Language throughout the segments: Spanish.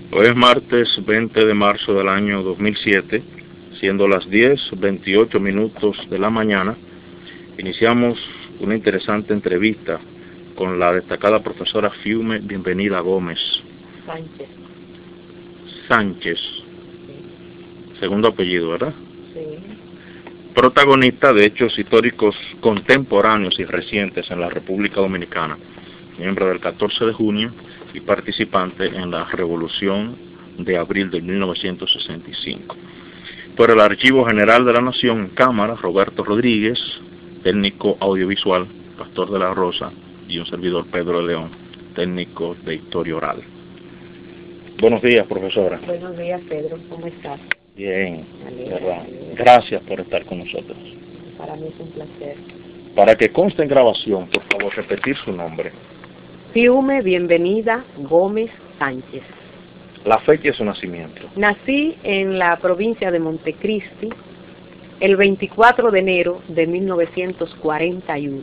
Hoy es martes 20 de marzo del año 2007, siendo las 10:28 de la mañana. Iniciamos una interesante entrevista con la destacada profesora Fiume Bienvenida Gómez Sánchez, segundo apellido, ¿verdad? Sí. Protagonista de hechos históricos contemporáneos y recientes en la República Dominicana, miembro del 14 de junio y participante en la Revolución de abril de 1965. Por el Archivo General de la Nación en Cámara, Roberto Rodríguez, técnico audiovisual, Pastor de la Rosa, y un servidor, Pedro de León, técnico de Historia Oral. Buenos días, profesora. Buenos días, Pedro. ¿Cómo estás? Bien, ¿verdad? Gracias por estar con nosotros. Para mí es un placer. Para que conste en grabación, por favor, repetir su nombre. Fiume Bienvenida Gómez Sánchez. La fecha de su nacimiento. Nací en la provincia de Montecristi el 24 de enero de 1941.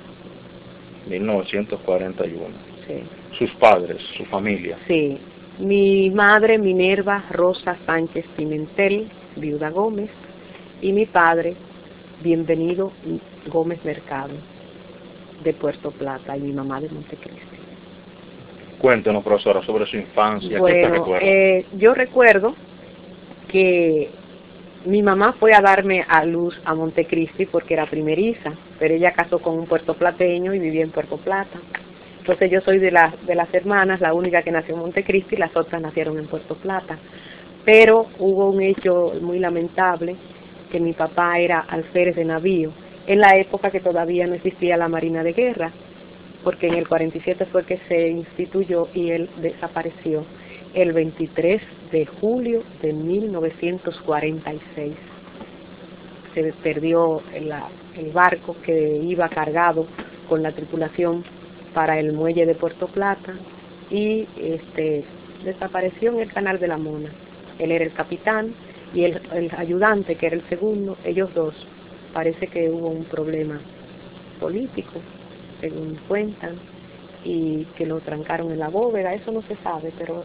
1941. Sí. Sus padres, su familia. Sí. Mi madre, Minerva Rosa Sánchez Pimentel, viuda Gómez, y mi padre, Bienvenido Gómez Mercado, de Puerto Plata, y mi mamá de Montecristi. Cuéntenos, profesora, sobre su infancia. Bueno, ¿Qué te recuerda? yo recuerdo que mi mamá fue a darme a luz a Montecristi porque era primeriza, pero ella casó con un puertoplateño y vivía en Puerto Plata. Entonces yo soy de las hermanas, la única que nació en Montecristi, las otras nacieron en Puerto Plata. Pero hubo un hecho muy lamentable, que mi papá era alférez de navío, en la época que todavía no existía la Marina de Guerra, porque en el 47 fue que se instituyó y él desapareció el 23 de julio de 1946. Se perdió el barco que iba cargado con la tripulación para el muelle de Puerto Plata y desapareció en el Canal de la Mona. Él era el capitán y el ayudante, que era el segundo, ellos dos, parece que hubo un problema político, según cuentan, y que lo trancaron en la bóveda. Eso no se sabe, pero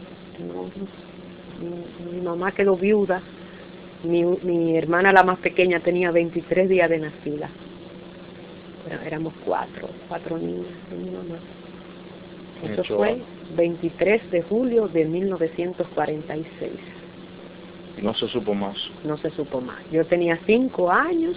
mi mamá quedó viuda. Mi hermana, la más pequeña, tenía 23 días de nacida. Bueno, éramos cuatro niñas de mi mamá. Eso fue 23 de julio de 1946. No se supo más. No se supo más. Yo tenía 5 años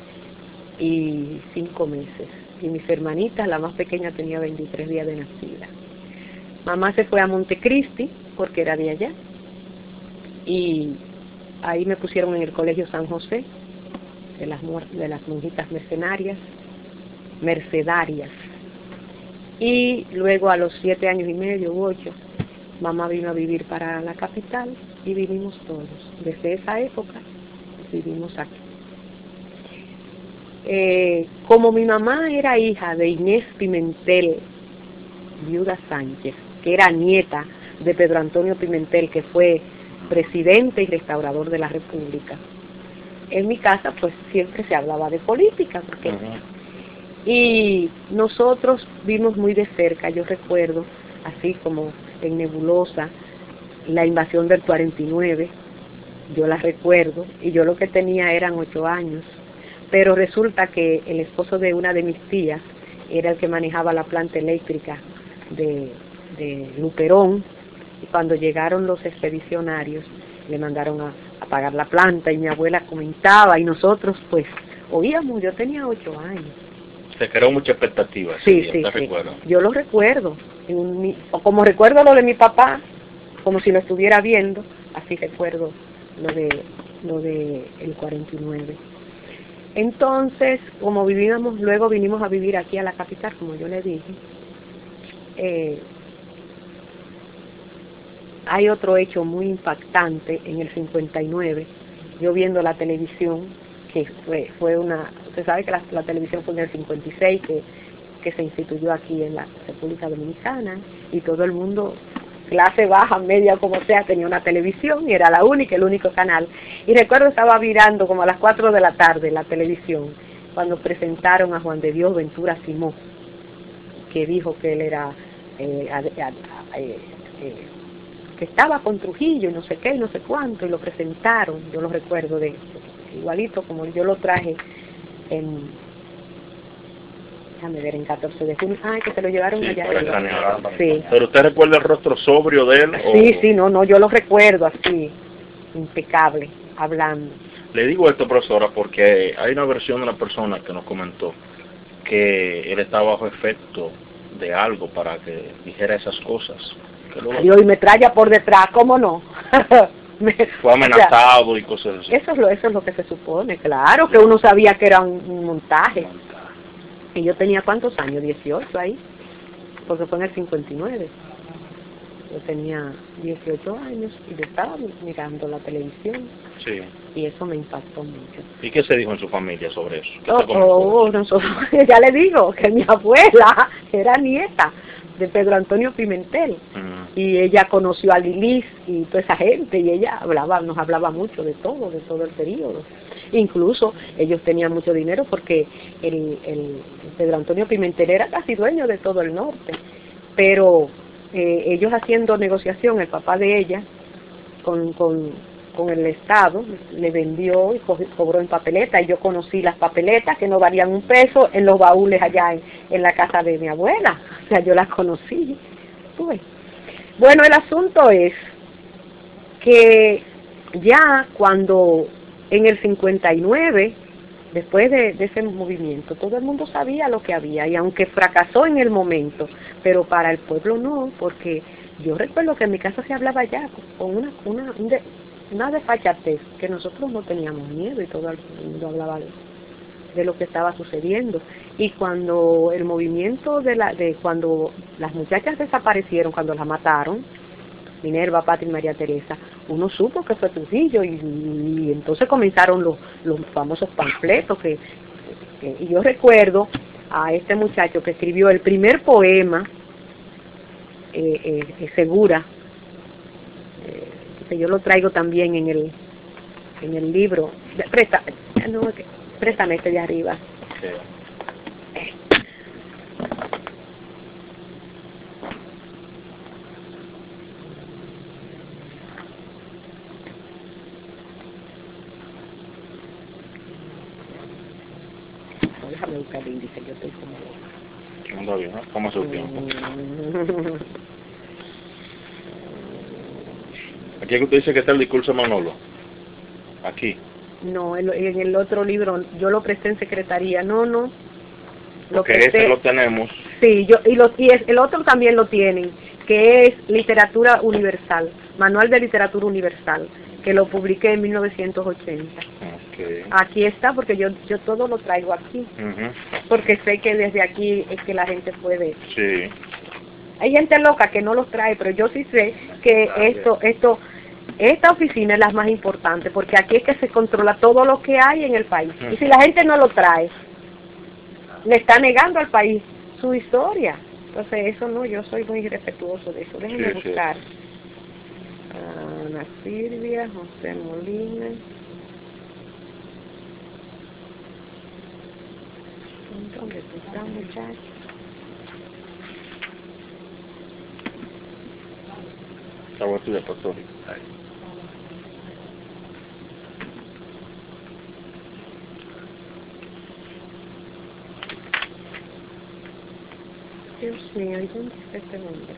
y 5 meses. Y mis hermanitas, la más pequeña, tenía 23 días de nacida. Mamá se fue a Montecristi porque era de allá. Y ahí me pusieron en el Colegio San José, de las monjitas mercedarias. Y luego a los 7 años y medio u 8, mamá vino a vivir para la capital y vivimos todos. Desde esa época vivimos aquí. Como mi mamá era hija de Inés Pimentel, viuda Sánchez, que era nieta de Pedro Antonio Pimentel, que fue presidente y restaurador de la República, en mi casa pues siempre se hablaba de política, porque y nosotros vimos muy de cerca, yo recuerdo, así como en nebulosa, la invasión del 49, yo la recuerdo, y yo lo que tenía eran 8 años, pero resulta que el esposo de una de mis tías era el que manejaba la planta eléctrica de Luperón, y cuando llegaron los expedicionarios le mandaron a apagar la planta, y mi abuela comentaba, y nosotros pues oíamos. Yo tenía 8 años. Se creó mucha expectativa. Sí. Yo lo recuerdo, o como recuerdo lo de mi papá, como si lo estuviera viendo, así recuerdo lo de el 49. Entonces, como vivíamos, luego vinimos a vivir aquí a la capital, como yo le dije. Hay otro hecho muy impactante en el 59, yo viendo la televisión, que fue una, usted sabe que la televisión fue en el 56, que se instituyó aquí en la República Dominicana, y todo el mundo, clase baja, media, como sea, tenía una televisión, y era el único canal. Y recuerdo estaba mirando como a las 4 de la tarde la televisión, cuando presentaron a Juan de Dios Ventura Simó, que dijo que él era que estaba con Trujillo y no sé qué y no sé cuánto, y lo presentaron, yo lo recuerdo de eso, igualito como yo lo traje en, déjame ver, en 14 de junio, que se lo llevaron Sí, allá para arriba. escanear. Sí. ¿Pero usted recuerda el rostro sobrio de él? Sí, no, yo lo recuerdo así, impecable, hablando. Le digo esto, profesora, porque hay una versión de una persona que nos comentó que él estaba bajo efecto de algo para que dijera esas cosas. Dios, y me traya por detrás, ¿cómo no? Fue amenazado, o sea, y cosas así. Eso es lo que se supone, claro, que uno sabía que era un montaje. Y yo tenía, ¿cuántos años? 18 ahí, porque fue en el 59. Yo tenía 18 años y yo estaba mirando la televisión. Sí. Y eso me impactó mucho. ¿Y qué se dijo en su familia sobre eso? Nosotros, ya le digo que mi abuela era nieta de Pedro Antonio Pimentel. Y ella conoció a Lilis y toda esa gente, y ella nos hablaba mucho de todo el periodo. Incluso ellos tenían mucho dinero porque el Pedro Antonio Pimentel era casi dueño de todo el norte, pero ellos haciendo negociación, el papá de ella con el Estado le vendió y cobró en papeleta, y yo conocí las papeletas que no valían un peso en los baúles allá en la casa de mi abuela, o sea, yo las conocí. Bueno, el asunto es que ya cuando en el 59, después de ese movimiento, todo el mundo sabía lo que había, y aunque fracasó en el momento, pero para el pueblo no, porque yo recuerdo que en mi casa se hablaba ya con una desfachatez, que nosotros no teníamos miedo y todo el mundo hablaba de lo que estaba sucediendo. Y cuando el movimiento cuando las muchachas desaparecieron, cuando las mataron, Minerva, Patria y María Teresa, uno supo que fue Trujillo, y entonces comenzaron los famosos panfletos y yo recuerdo a este muchacho que escribió el primer poema, Segura, que yo lo traigo también en el libro. Préstame este de arriba. Sí. Déjame buscar el índice, yo estoy como... Anda bien, ¿no? Toma su tiempo. Aquí es que usted dice que está el discurso de Manolo. Aquí. No, en el otro libro, yo lo presté en secretaría, no. Porque ese lo tenemos. Sí, el otro también lo tienen, que es Literatura Universal, Manual de Literatura Universal, que lo publiqué en 1980. Okay. Aquí está, porque yo todo lo traigo aquí, porque sé que desde aquí es que la gente puede. Sí. Hay gente loca que no los trae, pero yo sí sé que esta oficina es la más importante, porque aquí es que se controla todo lo que hay en el país. Y si la gente no lo trae, le está negando al país su historia. Entonces eso no, yo soy muy respetuoso de eso. Déjenme buscar. Ana Silvia, José Molina. ¿Dónde está, muchacho? Laboratorio apostólico. Dios mío, ¿y dónde está este hombre?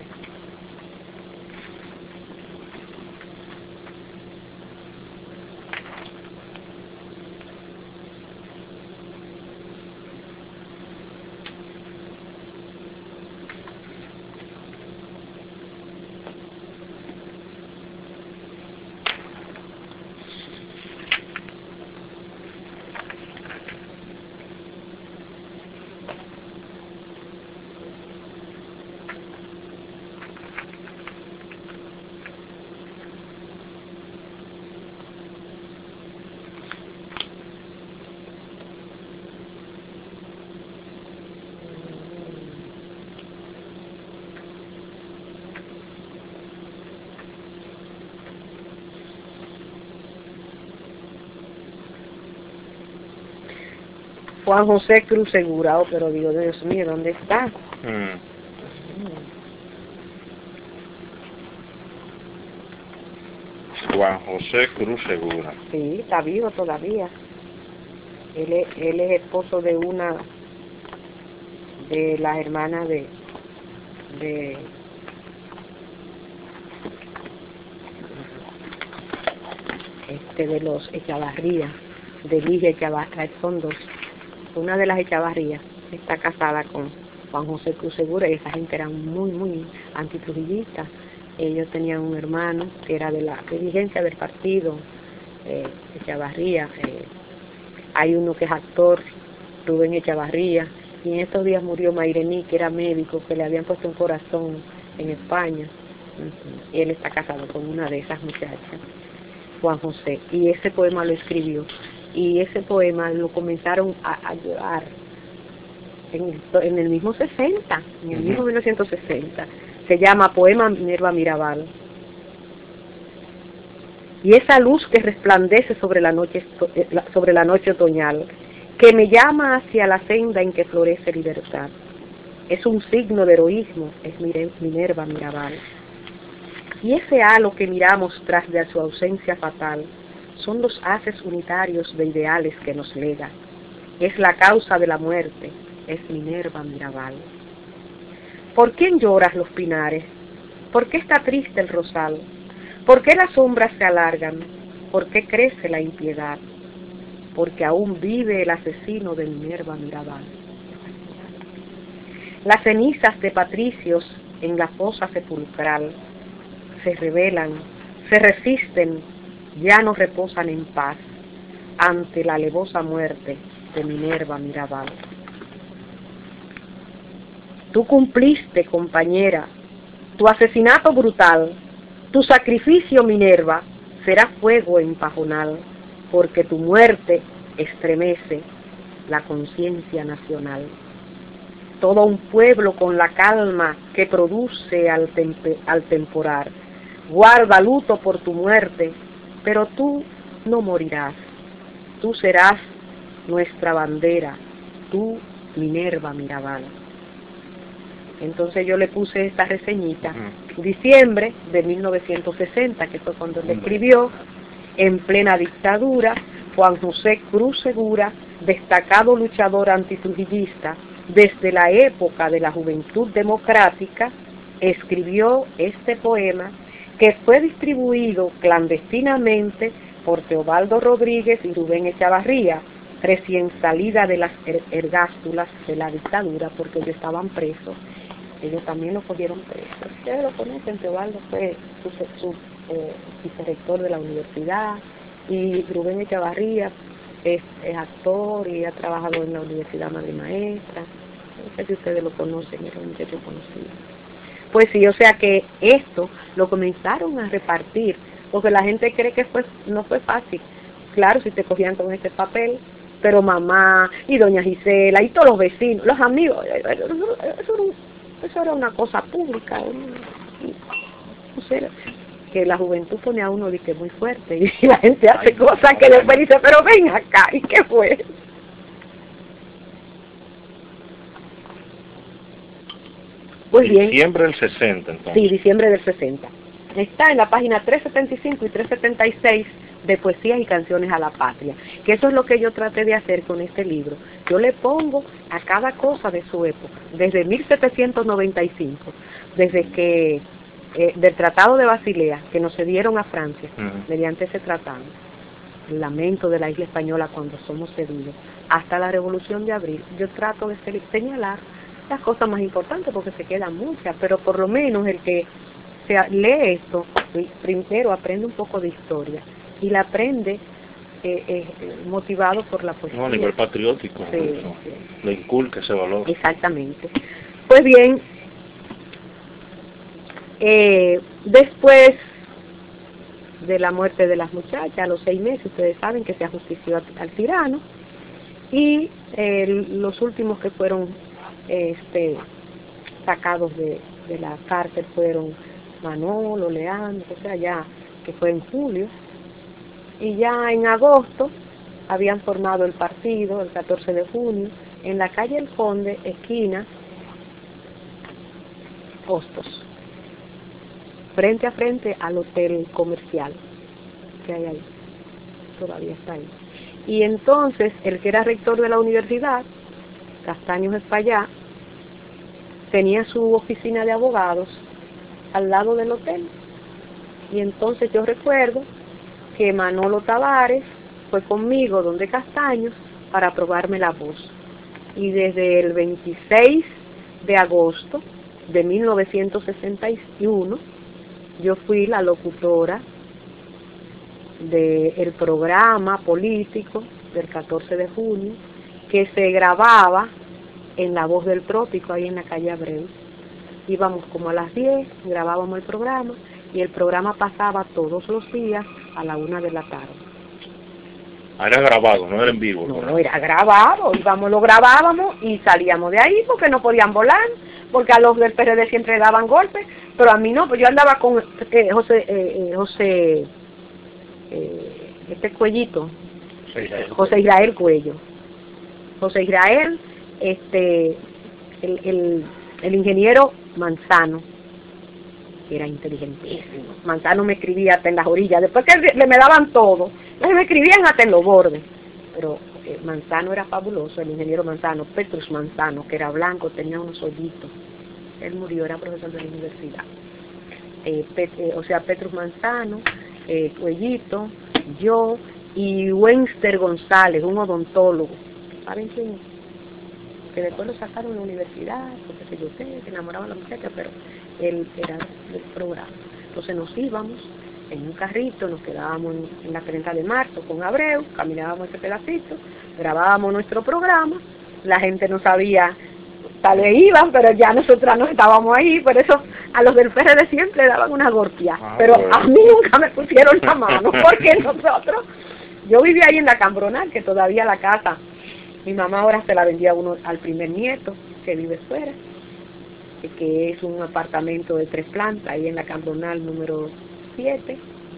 Juan José Cruz Segura, pero digo, Dios mío, ¿dónde está? Juan José Cruz Segura. Sí, está vivo todavía. Él es esposo de una de las hermanas de de los Echavarría, de Ligia Echavarría, son dos. Una de las Echavarría está casada con Juan José Cruz Segura y esa gente eran muy antitrujillistas. Ellos tenían un hermano que era de la dirigencia del partido, Echavarría. Hay uno que es actor, Rubén Echavarría, y en estos días murió Mairení, que era médico, que le habían puesto un corazón en España. Y él está casado con una de esas muchachas, Juan José, y ese poema lo escribió, y ese poema lo comenzaron a llorar en el mismo 60, en el mismo 1960, se llama Poema Minerva Mirabal. Y esa luz que resplandece sobre la noche otoñal, que me llama hacia la senda en que florece libertad, es un signo de heroísmo, es Minerva Mirabal. Y ese halo que miramos tras de su ausencia fatal, son los haces unitarios de ideales que nos lega, es la causa de la muerte, es Minerva Mirabal. ¿Por quién lloras los pinares? ¿Por qué está triste el rosal? ¿Por qué las sombras se alargan? ¿Por qué crece la impiedad? Porque aún vive el asesino de Minerva Mirabal. Las cenizas de patricios en la fosa sepulcral se rebelan, se resisten, ya no reposan en paz ante la alevosa muerte de Minerva Mirabal. Tú cumpliste, compañera, tu asesinato brutal, tu sacrificio, Minerva, será fuego en pajonal, porque tu muerte estremece la conciencia nacional. Todo un pueblo con la calma que produce al temporar, guarda luto por tu muerte, pero tú no morirás. Tú serás nuestra bandera, tú, Minerva Mirabal. Entonces yo le puse esta reseñita, diciembre de 1960, que fue cuando le escribió, en plena dictadura, Juan José Cruz Segura, destacado luchador antitrujillista, desde la época de la Juventud Democrática, escribió este poema que fue distribuido clandestinamente por Teobaldo Rodríguez y Rubén Echavarría, recién salida de las ergástulas de la dictadura, porque ellos estaban presos. Ellos también lo cogieron preso. Ustedes lo conocen, Teobaldo fue su vicerrector de la universidad, y Rubén Echavarría es actor y ha trabajado en la Universidad Madre Maestra. No sé si ustedes lo conocen, era un muchacho conocido. Pues sí, o sea que esto lo comenzaron a repartir, porque la gente cree que no fue fácil. Claro, si te cogían con este papel, pero mamá y doña Gisela y todos los vecinos, los amigos, eso era una cosa pública, no sé, que la juventud pone a uno de que muy fuerte y la gente hace cosas que después dice, pero ven acá, ¿y qué fue? Muy bien. Diciembre del 60, entonces. Sí, diciembre del 60. Está en la página 375 y 376 de Poesías y Canciones a la Patria, que eso es lo que yo traté de hacer con este libro. Yo le pongo a cada cosa de su época, desde 1795, desde que del Tratado de Basilea, que nos cedieron a Francia, mediante ese tratado, el lamento de la isla española cuando somos cedidos, hasta la Revolución de Abril. Yo trato de señalar las cosas más importantes, porque se quedan muchas, pero por lo menos el que lee esto, primero aprende un poco de historia, y la aprende motivado por la poesía. No, a nivel patriótico, sí, sí. Le inculca ese valor. Exactamente. Pues bien, después de la muerte de las muchachas, a los 6 meses, ustedes saben que se ajustició al tirano, y los últimos que fueron sacados de la cárcel fueron Manolo, Leandro, o sea, ya que fue en julio, y ya en agosto habían formado el partido, el 14 de junio, en la calle El Conde, esquina Hostos, frente a frente al hotel comercial. que hay ahí, todavía está ahí. Y entonces, el que era rector de la universidad, Castaños Espaillá, tenía su oficina de abogados al lado del hotel. Y entonces yo recuerdo que Manolo Tavares fue conmigo donde Castaños para probarme la voz. Y desde el 26 de agosto de 1961, yo fui la locutora del programa político del 14 de junio, que se grababa en La Voz del Trópico, ahí en la calle Abreu. Íbamos como a las 10, grabábamos el programa, y el programa pasaba todos los días a la 1 de la tarde. Era grabado, no era en vivo. No, era grabado, lo grabábamos y salíamos de ahí porque no podían volar, porque a los del PRD siempre daban golpes, pero a mí no, pues yo andaba con José Cuellito, José Israel Cuello. José Israel, el ingeniero Manzano, que era inteligentísimo. Manzano me escribía hasta en las orillas, después que me daban todo, me escribían hasta en los bordes. Pero Manzano era fabuloso, el ingeniero Manzano, Petrus Manzano, que era blanco, tenía unos hoyitos. Él murió, era profesor de la universidad. Petrus Manzano, Cuellito, yo y Wenster González, un odontólogo. ¿Saben quién? Que después lo sacaron de la universidad, porque se enamoraba de la muchacha, pero él era del programa. Entonces nos íbamos en un carrito, nos quedábamos en la 30 de marzo con Abreu, caminábamos ese pedacito, grabábamos nuestro programa, la gente no sabía, tal vez iban, pero ya nosotras no estábamos ahí, por eso a los del PRD siempre daban una golpea, pero a mí nunca me pusieron la mano, porque yo vivía ahí en la Cambronal, que todavía la casa, mi mamá ahora se la vendía al primer nieto, que vive fuera, que es un apartamento de 3 plantas, ahí en la Cambronal número 7,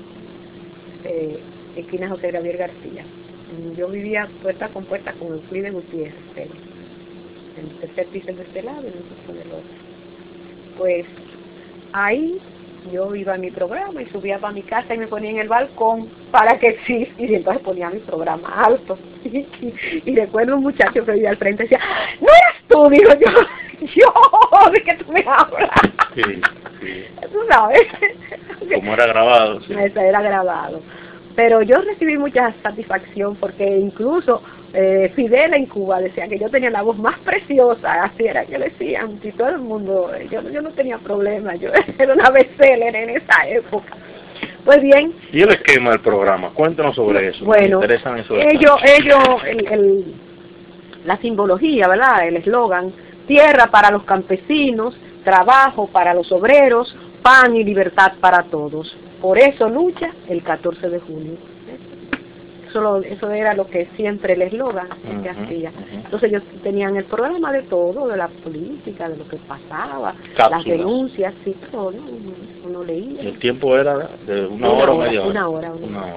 esquina José Gabriel García. Yo vivía puerta con Euclides Gutiérrez, en el tercer piso de este lado y en el piso del otro. Pues ahí yo iba a mi programa y subía para mi casa y me ponía en el balcón para que sí, y entonces ponía mi programa alto. Y recuerdo un muchacho que vivía al frente y decía, ¿no eres tú? Digo yo, ¿de qué tú me hablas? Sí. Tú sabes. Como era grabado. Sí. Eso era grabado. Pero yo recibí mucha satisfacción porque incluso Fidel en Cuba decía que yo tenía la voz más preciosa, así era que decían, y todo el mundo, yo no tenía problema, yo era una bestseller en esa época. Pues bien. ¿Y el esquema del programa? Cuéntanos sobre eso. Bueno, me interesan esos la simbología, ¿verdad? El eslogan, tierra para los campesinos, trabajo para los obreros, pan y libertad para todos. Por eso lucha el 14 de junio. Eso era lo que siempre el eslogan que hacía. Entonces ellos tenían el programa de todo, de la política, de lo que pasaba, las denuncias, sí, todo, ¿no? Uno leía. ¿El tiempo era de una hora o media hora? Una hora.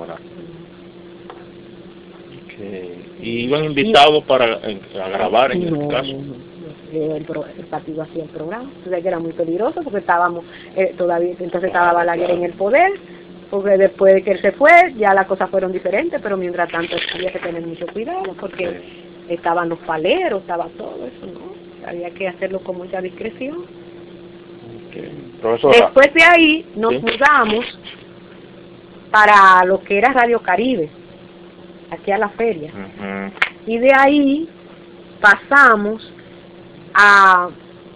Okay. ¿Y iban invitados a grabar en el caso? El partido hacía el programa, entonces que era muy peligroso porque estábamos todavía, entonces estaba Balaguer en el poder, porque después de que él se fue ya las cosas fueron diferentes, pero mientras tanto había que tener mucho cuidado porque estaban los paleros, estaba todo eso, ¿no? Había que hacerlo con mucha discreción. Profesora, después de ahí nos mudamos para lo que era Radio Caribe, aquí a la feria, y de ahí pasamos a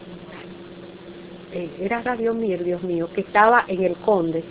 era Radio Mir, Dios mío, que estaba en el Conde,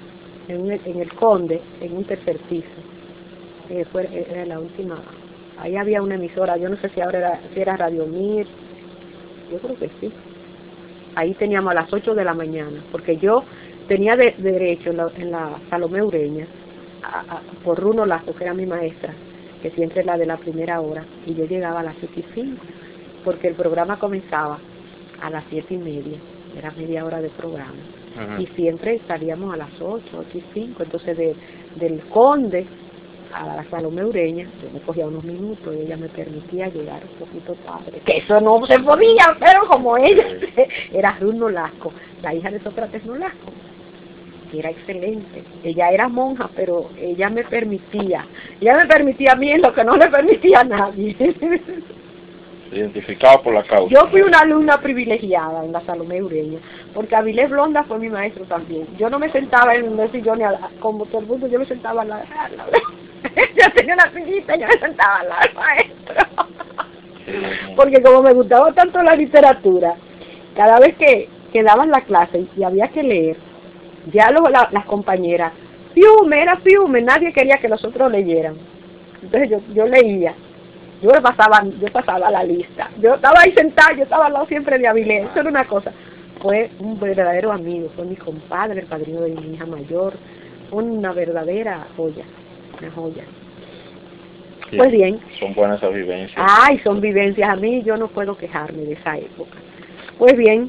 en un tercer piso, era la última, ahí había una emisora, yo no sé si ahora era Radio Mir, yo creo que sí, ahí teníamos a las 8 de la mañana, porque yo tenía derecho en la Salomé Ureña, por Runo Lasco, que era mi maestra, que siempre es la de la primera hora, y yo llegaba a las 7:05, porque el programa comenzaba a las 7:30, era media hora de programa, y siempre salíamos a las 8:05, entonces del Conde a la Salomé Ureña, yo me cogía unos minutos y ella me permitía llegar un poquito tarde, que eso no se podía, pero como ella era Ruth Nolasco, la hija de Sócrates Nolasco, y era excelente. Ella era monja, pero ella me permitía a mí en lo que no le permitía a nadie. Identificado por la causa. Yo fui una alumna privilegiada en la Salomé Ureña, porque Avilés Blonda fue mi maestro también. Yo no me sentaba en un sillón como todo el mundo, yo me sentaba al lado. Yo tenía una sillita, yo me sentaba al lado del maestro. Porque como me gustaba tanto la literatura, cada vez que daban la clase y había que leer, ya las compañeras, era fiume, nadie quería que los otros leyeran. Entonces yo leía. Yo pasaba la lista. Yo estaba ahí sentada, yo estaba al lado siempre de Avilés. Eso era una cosa. Fue un verdadero amigo, fue mi compadre, el padrino de mi hija mayor. Una verdadera joya, una joya. Sí, pues bien. Son buenas esas vivencias. Ay, son vivencias. A mí yo no puedo quejarme de esa época. Pues bien.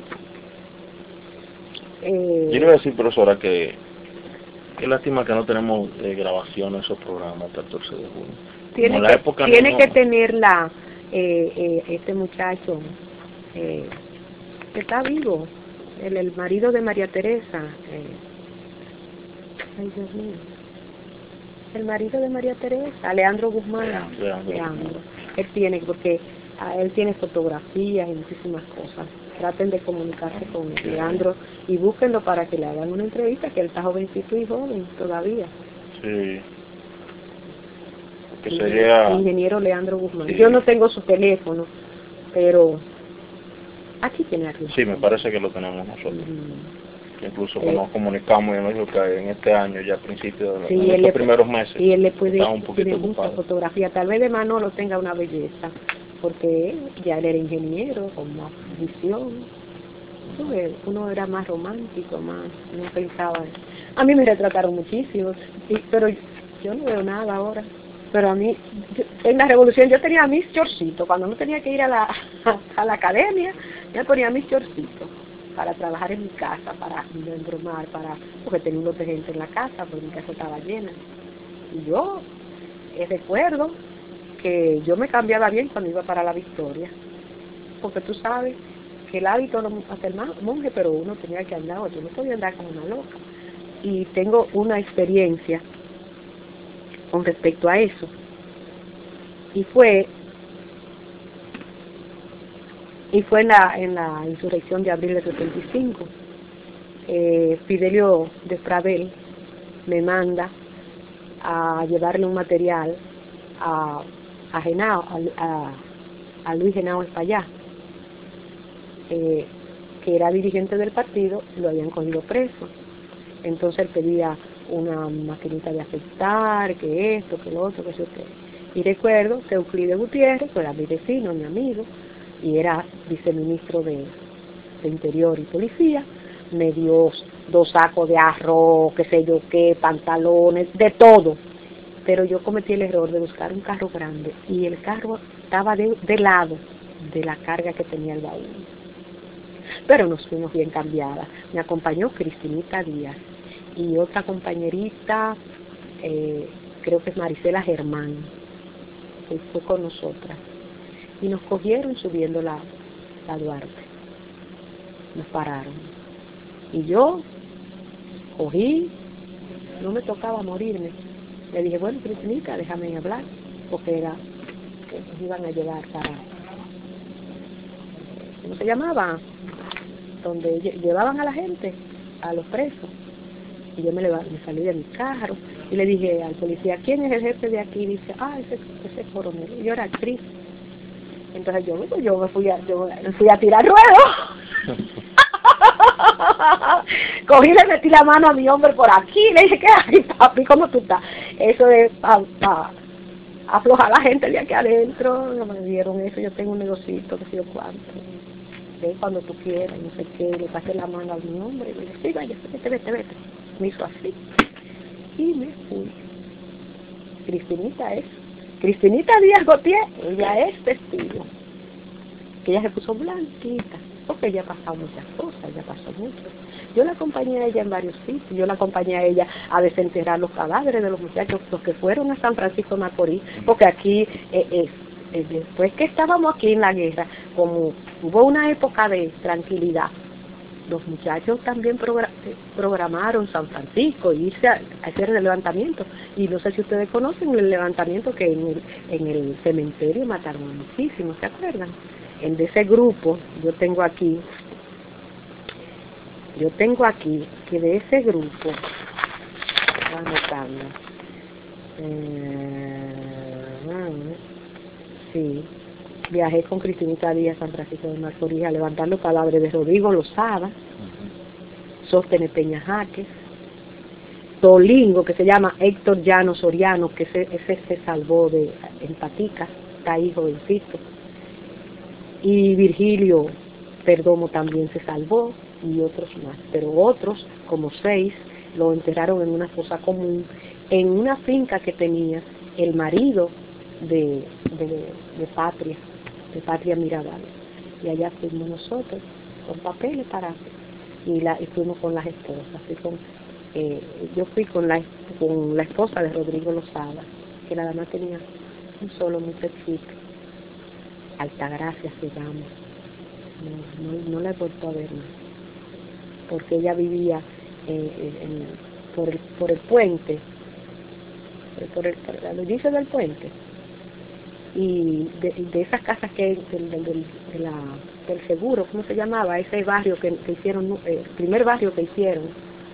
Yo le voy a decir, profesora, que qué lástima que no tenemos grabación de esos programas el 14 de junio. Tiene que tenerla este muchacho que está vivo, el marido de María Teresa. Ay, Dios mío. El marido de María Teresa, Leandro Guzmán. Leandro. Él tiene fotografías y muchísimas cosas. Traten de comunicarse con Leandro y búsquenlo para que le hagan una entrevista, que él está jovencito y joven todavía. Sí. Que sería... Ingeniero Leandro Guzmán. Sí. Yo no tengo su teléfono, pero aquí tiene algo. Sí, me parece que lo tenemos nosotros. Que incluso nos comunicamos y nos dijo que en este año, ya a principios de los primeros meses, y él le puede un poquito mucha fotografía. Tal vez de Manolo tenga una belleza, porque ya él era ingeniero, con más visión. Uno era más romántico, no pensaba. A mí me retrataron muchísimo, pero yo no veo nada ahora. Pero a mí, en la revolución yo tenía mis chorcitos, cuando no tenía que ir a la academia, yo ponía mis chorcitos para trabajar en mi casa, para embromar, porque tenía un lote de gente en la casa, porque mi casa estaba llena. Y yo recuerdo que yo me cambiaba bien cuando iba para la Victoria, porque tú sabes que el hábito no hace el monje, pero uno tenía que andar, yo no podía andar como una loca. Y tengo una experiencia con respecto a eso, y fue en la insurrección de abril de 75. Fidelio Despradel me manda a llevarle un material a Luis Henao Espaillá, que era dirigente del partido, lo habían cogido preso. Entonces él pedía una maquinita de afeitar, que esto, que lo otro, que eso, que... Y recuerdo que Euclides Gutiérrez, que era mi vecino, mi amigo, y era viceministro de Interior y Policía, me dio 2 sacos de arroz, qué sé yo qué, pantalones, de todo. Pero yo cometí el error de buscar un carro grande, y el carro estaba de lado de la carga que tenía el baúl. Pero nos fuimos bien cambiadas. Me acompañó Cristinita Díaz y otra compañerita, creo que es Marisela Germán, que fue con nosotras. Y nos cogieron subiendo la Duarte. Nos pararon. Y yo cogí, no me tocaba morirme. Le dije, bueno, Cristinita, déjame hablar, porque era que nos iban a llevar para... ¿Cómo se llamaba? Donde llevaban a la gente, a los presos. Y yo me salí de mi carro y le dije al policía, ¿quién es el jefe de aquí? Y dice, ese coronel. Y yo era actriz. Entonces yo me fui a tirar ruedo. Cogí y le metí la mano a mi hombre por aquí. Le dije, ¿qué hay, papi? ¿Cómo tú estás? Eso es para aflojar a la gente de aquí adentro. No me dieron eso. Yo tengo un negocito, que sé yo cuánto. Cuando tú quieras, no sé qué, le pasé la mano a mi hombre y le dije, sí, vaya, vete. Me hizo así y me fui. Cristinita Díaz Gautier, ella es testigo, que ella se puso blanquita, porque ella ha pasado muchas cosas, ella pasó mucho. Yo la acompañé a ella en varios sitios, yo la acompañé a ella a desenterrar los cadáveres de los muchachos, los que fueron a San Francisco de Macorís, porque aquí después que estábamos aquí en la guerra, como hubo una época de tranquilidad, los muchachos también programaron San Francisco, irse a hacer el levantamiento. Y no sé si ustedes conocen el levantamiento que en el cementerio mataron a muchísimos, ¿se acuerdan? De ese grupo, yo tengo aquí que de ese grupo, voy a anotarlo, sí, viajé con Cristinita Díaz, San Francisco de Macorís, a levantar los cadáveres de Rodrigo Lozada, Sóstenes Peña Jaques, Tolingo, que se llama Héctor Llano Soriano, que ese se salvó en Patica, está ahí jovencito, y Virgilio Perdomo también se salvó, y otros más, pero otros, como 6, lo enterraron en una fosa común, en una finca que tenía el marido de Patria Mirabal, y allá fuimos nosotros, con papeles y fuimos con las esposas, yo fui con la esposa de Rodrigo Lozada, que nada más tenía un solo muchachito, Altagracia se llama, no la he vuelto a ver más, porque ella vivía por el puente, por el inicio del puente, y de esas casas que del seguro, ¿cómo se llamaba? Ese barrio que hicieron, el primer barrio que hicieron.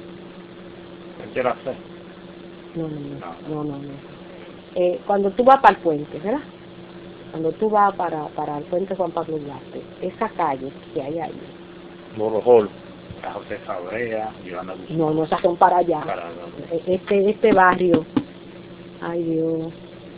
No. Cuando tú vas para el puente, ¿verdad? Cuando tú vas para el puente Juan Pablo Duarte, esa calle que hay ahí. Borojol, a José Fabrea, Joana Guzmán. No, esas son para allá. Este barrio, ay Dios,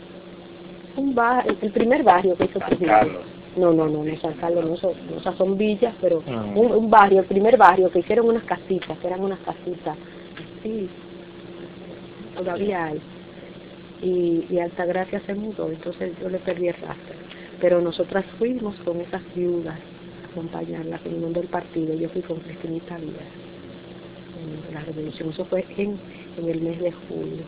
el primer barrio que hizo San Carlos. No, San Carlos, no, esas son villas, pero un barrio, el primer barrio que hicieron unas casitas, que eran unas casitas, sí, todavía hay. Y Altagracia se mudó, entonces yo le perdí el rastro. Pero nosotras fuimos con esas viudas a acompañarlas en el del partido. Yo fui con Cristinita Díaz en la revolución. Eso fue en el mes de julio.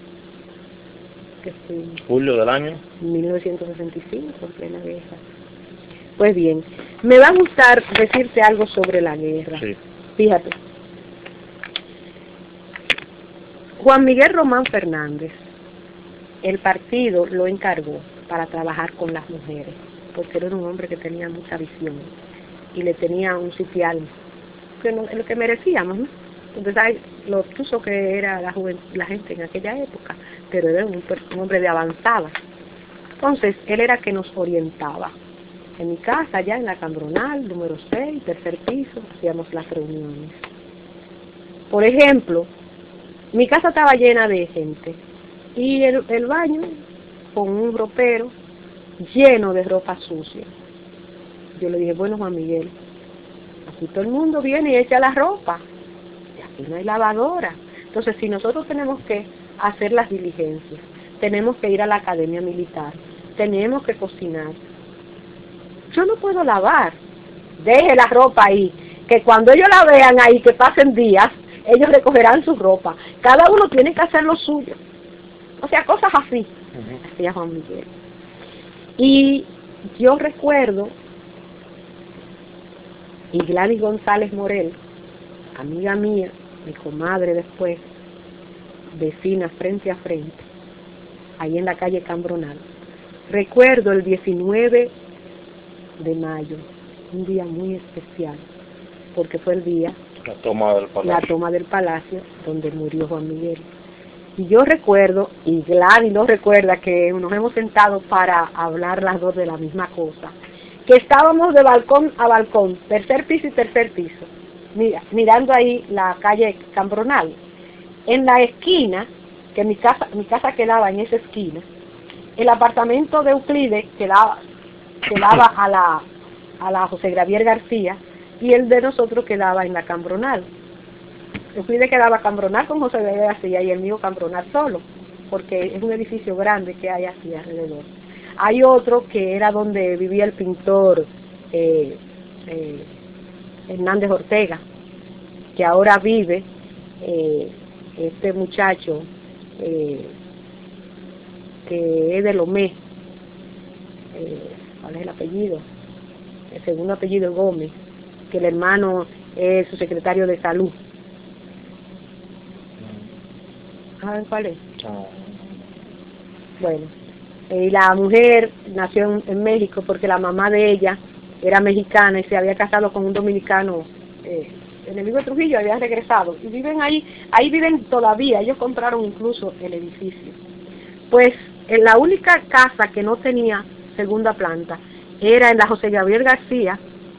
¿Julio del año? 1965, en plena guerra. Pues bien, me va a gustar decirte algo sobre la guerra. Sí. Fíjate. Juan Miguel Román Fernández, el partido lo encargó para trabajar con las mujeres, porque era un hombre que tenía mucha visión y le tenía un sitial lo que merecíamos, ¿no? Entonces, ¿sabes lo obtuso que era la gente en aquella época? Pero era un hombre de avanzada. Entonces, él era que nos orientaba. En mi casa, allá en la Cambronal, número 6, tercer piso, hacíamos las reuniones. Por ejemplo, mi casa estaba llena de gente y el baño con un ropero lleno de ropa sucia. Yo le dije, bueno, Juan Miguel, aquí todo el mundo viene y echa la ropa. Y no hay lavadora. Entonces, si nosotros tenemos que hacer las diligencias, tenemos que ir a la academia militar, tenemos que cocinar, yo no puedo lavar. Deje la ropa ahí, que cuando ellos la vean ahí, que pasen días, ellos recogerán su ropa. Cada uno tiene que hacer lo suyo. O sea, cosas así. Hacía Juan Miguel. Y yo recuerdo, y Gladys González Morel, amiga mía, mi comadre después, vecina frente a frente, ahí en la calle Cambronal. Recuerdo el 19 de mayo, un día muy especial, porque fue el día la toma del palacio, donde murió Juan Miguel. Y yo recuerdo, y Gladys lo recuerda, que nos hemos sentado para hablar las dos de la misma cosa, que estábamos de balcón a balcón, tercer piso y tercer piso, mirando ahí la calle Cambronal. En la esquina, que mi casa quedaba en esa esquina, el apartamento de Euclides quedaba a la José Gravier García, y el de nosotros quedaba en la Cambronal. Euclides quedaba Cambronal con José Gravier García y el mío Cambronal solo, porque es un edificio grande que hay aquí alrededor. Hay otro que era donde vivía el pintor Hernández Ortega, que ahora vive este muchacho que es de Lomé, ¿cuál es el apellido? El segundo apellido es Gómez, que el hermano su secretario de salud. ¿Saben cuál es? Bueno, y la mujer nació en México porque la mamá de ella era mexicana y se había casado con un dominicano, enemigo de Trujillo, había regresado. Y viven ahí viven todavía, ellos compraron incluso el edificio. Pues en la única casa que no tenía segunda planta era en la José Gabriel García,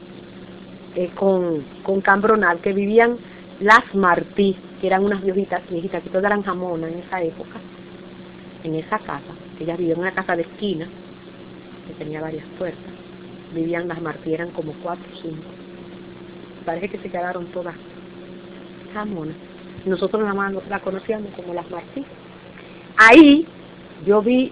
con Cambronal, que vivían las Martí, que eran unas viejitas que todas eran jamonas en esa época, en esa casa. Ellas vivían en una casa de esquina, que tenía varias puertas. Vivían las Martí, eran como 4 o 5. Parece que se quedaron todas jamonas. Nosotros nada más la conocíamos como las Martí. Ahí yo vi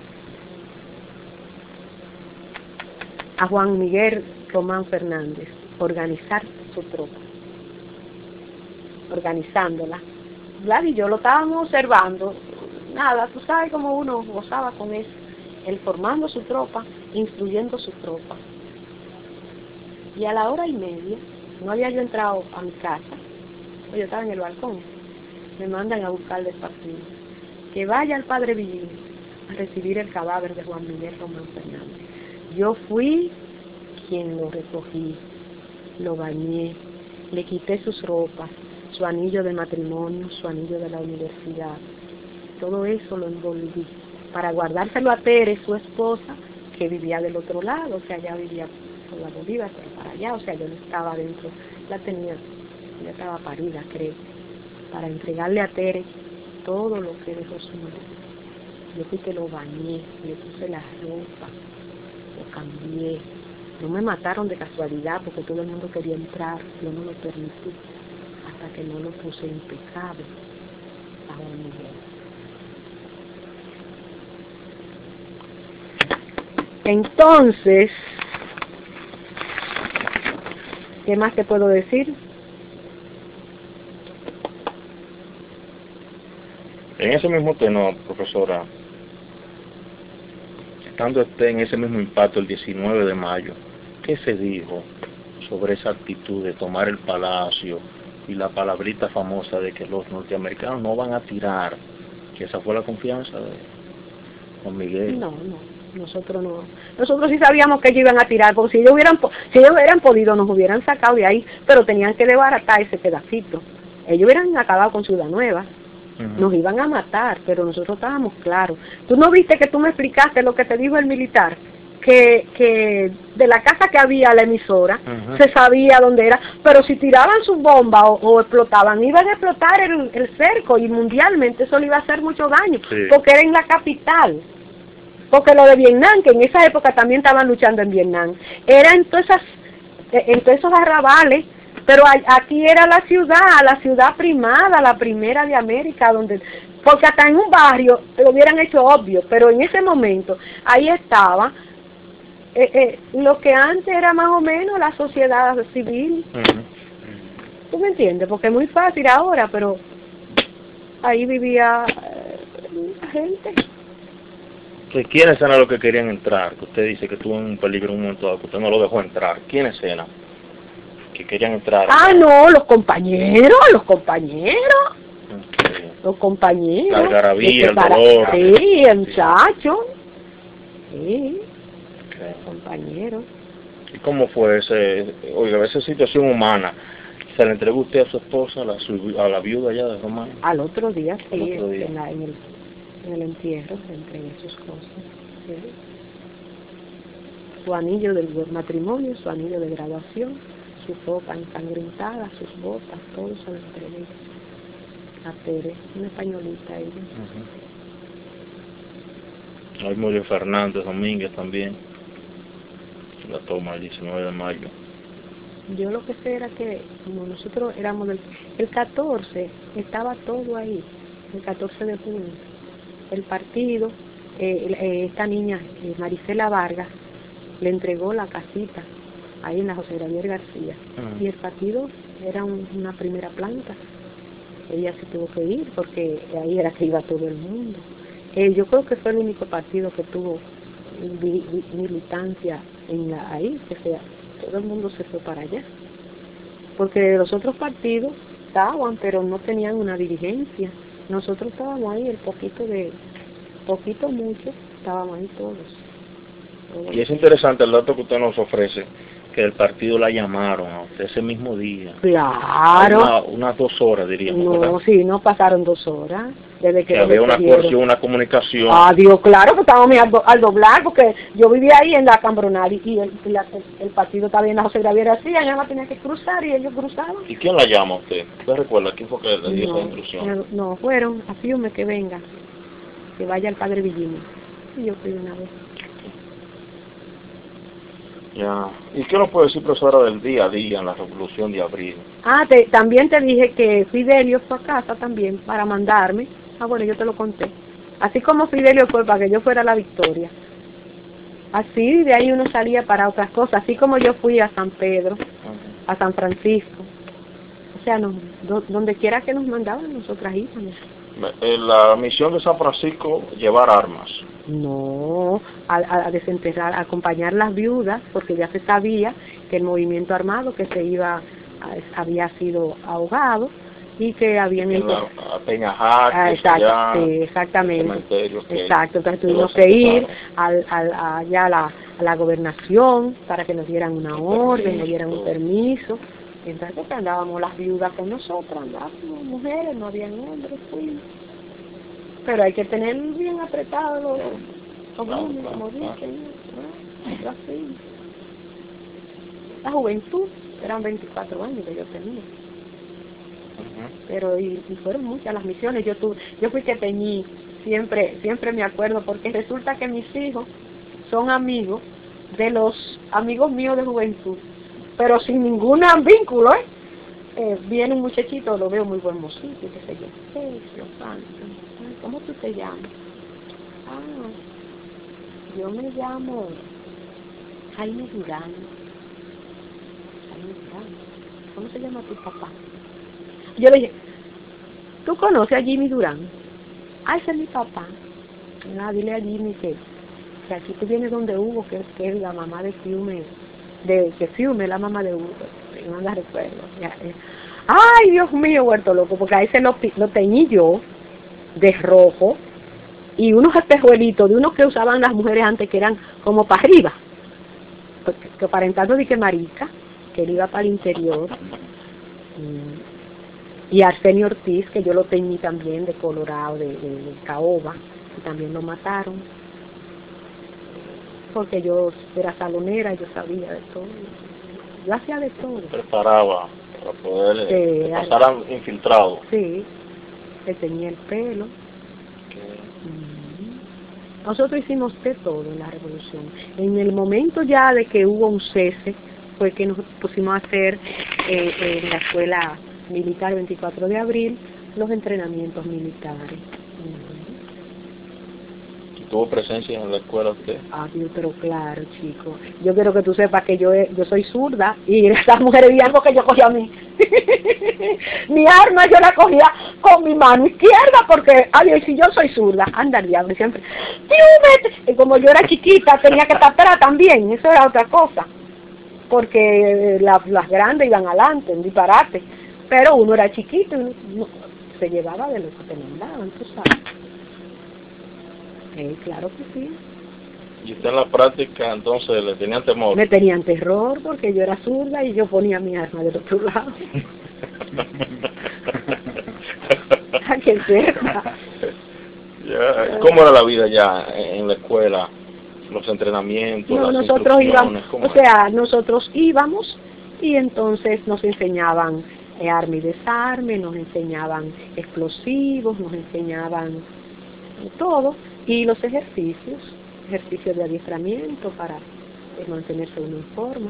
a Juan Miguel Román Fernández organizar su tropa, organizándola. Vlad y yo lo estábamos observando, nada, tú sabes cómo uno gozaba con eso, él formando su tropa, instruyendo su tropa. Y a la 1:30, no había yo entrado a mi casa, yo estaba en el balcón, me mandan a buscar despacito, que vaya el padre Villín a recibir el cadáver de Juan Miguel Román Fernández. Yo fui quien lo recogí, lo bañé, le quité sus ropas, su anillo de matrimonio, su anillo de la universidad, todo eso lo envolví para guardárselo a Tere, su esposa, que vivía del otro lado, o sea, ya vivía por la Bolívar, pero para allá, o sea, yo no estaba dentro, ya estaba parida, creo, para entregarle a Tere todo lo que dejó su madre. Yo fui que lo bañé, le puse la ropa, lo cambié. No me mataron de casualidad porque todo el mundo quería entrar, yo no lo permití, hasta que no lo puse impecable a Juan Miguel. Entonces, ¿qué más te puedo decir? En ese mismo tenor, profesora, estando usted en ese mismo impacto el 19 de mayo, ¿qué se dijo sobre esa actitud de tomar el palacio y la palabrita famosa de que los norteamericanos no van a tirar, que esa fue la confianza de Juan Miguel? No, nosotros no. Nosotros sí sabíamos que ellos iban a tirar, porque si ellos hubieran podido nos hubieran sacado de ahí, pero tenían que desbaratar ese pedacito. Ellos hubieran acabado con Ciudad Nueva. Nos iban a matar, pero nosotros estábamos claros. ¿Tú no viste que tú me explicaste lo que te dijo el militar? Que de la casa que había la emisora, se sabía dónde era, pero si tiraban sus bombas o explotaban, iban a explotar el cerco, y mundialmente eso le iba a hacer mucho daño, porque era en la capital. Porque lo de Vietnam, que en esa época también estaban luchando en Vietnam, era en todos esos arrabales. Pero aquí era la ciudad primada, la primera de América, porque hasta en un barrio lo hubieran hecho obvio, pero en ese momento ahí estaba lo que antes era más o menos la sociedad civil. ¿Tú me entiendes? Porque es muy fácil ahora, pero ahí vivía la gente. ¿Quiénes eran los que querían entrar? Que usted dice que estuvo en un peligro en un momento dado, que usted no lo dejó entrar. ¿Quiénes eran que querían entrar? No, los compañeros. Okay. Los compañeros. La algarabía, el dolor. Sí, el muchacho. Sí, okay. Compañeros. ¿Y cómo fue esa situación humana? ¿Se le entregó usted a su esposa, a la viuda allá de Román? Al otro día, sí, en el entierro le entregué sus cosas. Sí. Su anillo del matrimonio, su anillo de graduación, su ropa ensangrentada, sus botas, todo se lo entregué a Tere, una españolita ella. Ahí murió Fernández Domínguez también, la toma el 19 de mayo. Yo lo que sé era que como nosotros éramos el 14, estaba todo ahí, el 14 de junio, el partido, esta niña, Marisela Vargas, le entregó la casita ahí en la José Gabriel García, y el partido era una primera planta. Ella se tuvo que ir porque ahí era que iba todo el mundo. Yo creo que fue el único partido que tuvo militancia ahí, que todo el mundo se fue para allá. porque los otros partidos estaban, pero no tenían una dirigencia. Nosotros estábamos ahí, poquito mucho, estábamos ahí todos. Y es interesante el dato que usted nos ofrece, que el partido la llamaron a usted ese mismo día. Claro. Unas 2 horas, diríamos. No, ¿verdad? sí, no pasaron 2 horas. Desde que había una coerción, una comunicación. Dios, claro, que estábamos al doblar, porque yo vivía ahí en la Cambronal y el partido estaba en la José Gabriel así, allá la tenía que cruzar y ellos cruzaban. ¿Y quién la llama a usted? ¿Usted recuerda quién fue que le dio esa instrucción? No, fueron a Fiume que venga, que vaya el padre Villini. Y yo fui una vez. Ya. ¿Y qué nos puede decir, profesora, del día a día en la Revolución de Abril? También te dije que Fidelio fue a casa también para mandarme. Bueno, yo te lo conté. Así como Fidelio fue para que yo fuera a la Victoria. Así de ahí uno salía para otras cosas. Así como yo fui a San Pedro, a San Francisco. O sea, donde quiera que nos mandaban, nosotras íbamos. La misión de San Francisco, llevar armas. No, a desenterrar, a acompañar las viudas, porque ya se sabía que el movimiento armado que se iba había sido ahogado y que habían ido a Peñajaque, exactamente, exacto. Entonces tuvimos que ir allá a la gobernación para que nos dieran una orden, nos dieran un permiso. Entonces porque andábamos las viudas con nosotras, andábamos mujeres, no habían hombres, fuimos. Pero hay que tener bien apretados los niños, como dicen, ¿no? Así. La juventud, eran 24 años que yo tenía. Pero y fueron muchas las misiones. Yo fui que teñí, siempre me acuerdo, porque resulta que mis hijos son amigos de los amigos míos de juventud, pero sin ningún vínculo, viene un muchachito, lo veo muy buen mocito, qué sé yo, ¿cómo tú te llamas? Yo me llamo Jaime Durán. ¿Cómo se llama tu papá? Yo le dije, ¿tú conoces a Jimmy Durán? Ese es mi papá. Dile a Jimmy que aquí tú vienes donde Hugo, que es la mamá de Fiume, que Fiume, la mamá de Hugo, no la recuerdo. Ay, Dios mío, huerto loco, porque a ese lo teñí yo de rojo y unos espejuelitos de unos que usaban las mujeres antes, que eran como para arriba, que aparentando de que marica, que él iba para el interior. Y Arsenio Ortiz, que yo lo teñí también de colorado, de caoba, y también lo mataron, porque yo era salonera, yo sabía de todo, yo hacía de todo. Preparaba para poder pasar infiltrado. Sí, le teñía el pelo. Nosotros hicimos de todo en la revolución. En el momento ya de que hubo un cese, fue que nos pusimos a hacer en la escuela militar 24 de abril los entrenamientos militares. ¿Tuvo presencia en la escuela usted? Dios, pero claro, chico. Yo quiero que tú sepas que yo soy zurda y esas mujeres veían algo que yo cogía a mí. Mi arma yo la cogía con mi mano izquierda porque, adiós, si yo soy zurda, anda el diablo, siempre. Y como yo era chiquita, tenía que estar atrás también, eso era otra cosa. Porque las grandes iban adelante, en disparate. Pero uno era chiquito y uno se llevaba de lo que te mandaban, tú sabes. Claro que sí. ¿Y usted en la práctica entonces le tenían temor? Me tenían terror porque yo era zurda y yo ponía mi arma del otro lado. ¿A qué sepa? ¿Cómo era la vida ya en la escuela? Los entrenamientos, no, las nosotros íbamos, era? nosotros íbamos y entonces nos enseñaban arma y desarme, nos enseñaban explosivos, nos enseñaban todo, y los ejercicios de adiestramiento para mantenerse uno en forma.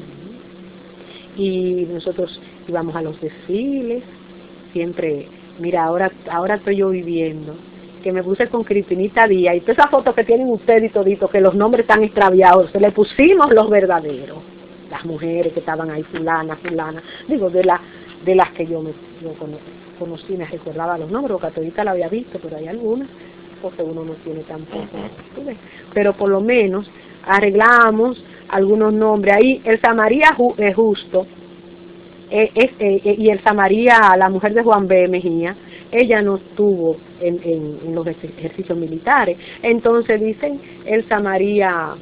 Y nosotros íbamos a los desfiles, siempre, mira, ahora estoy yo viviendo, que me puse con Cristinita Díaz, y todas esas fotos que tienen ustedes y todito, que los nombres están extraviados, se le pusimos los verdaderos, las mujeres que estaban ahí, fulana, digo, de las que yo conocí, me recordaba los nombres, porque todita la había visto, pero hay algunas, porque uno no tiene tampoco, pero por lo menos arreglamos algunos nombres. Ahí Elsa María Justo, y Elsa María, la mujer de Juan B. Mejía, ella no estuvo en los ejercicios militares. Entonces dicen Elsa María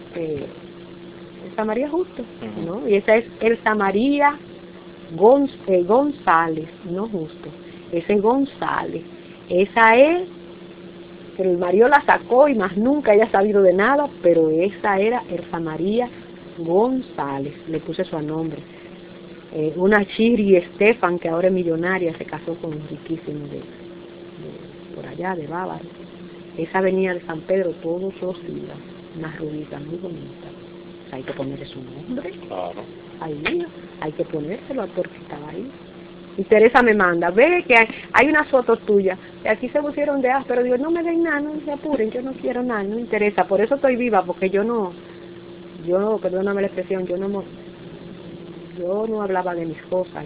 Justo, ¿no? Y esa es Elsa María González, no Justo. Ese es González. Esa es, que el marido la sacó y más nunca haya sabido de nada, pero esa era Elsa María González, le puse su nombre. Una Chiri Estefan, que ahora es millonaria, se casó con un riquísimo de por allá, de Bávaro. Esa venía de San Pedro todos los días, una rubita muy bonita. O sea, hay que ponerle su nombre. Claro. Ahí, hay que ponérselo al actor que estaba ahí. Y Teresa me manda, ve que hay unas fotos tuyas, y aquí se pusieron de pero digo, no me den nada, no se apuren, yo no quiero nada, no me interesa, por eso estoy viva, porque yo, perdóname la expresión, yo no hablaba de mis cosas,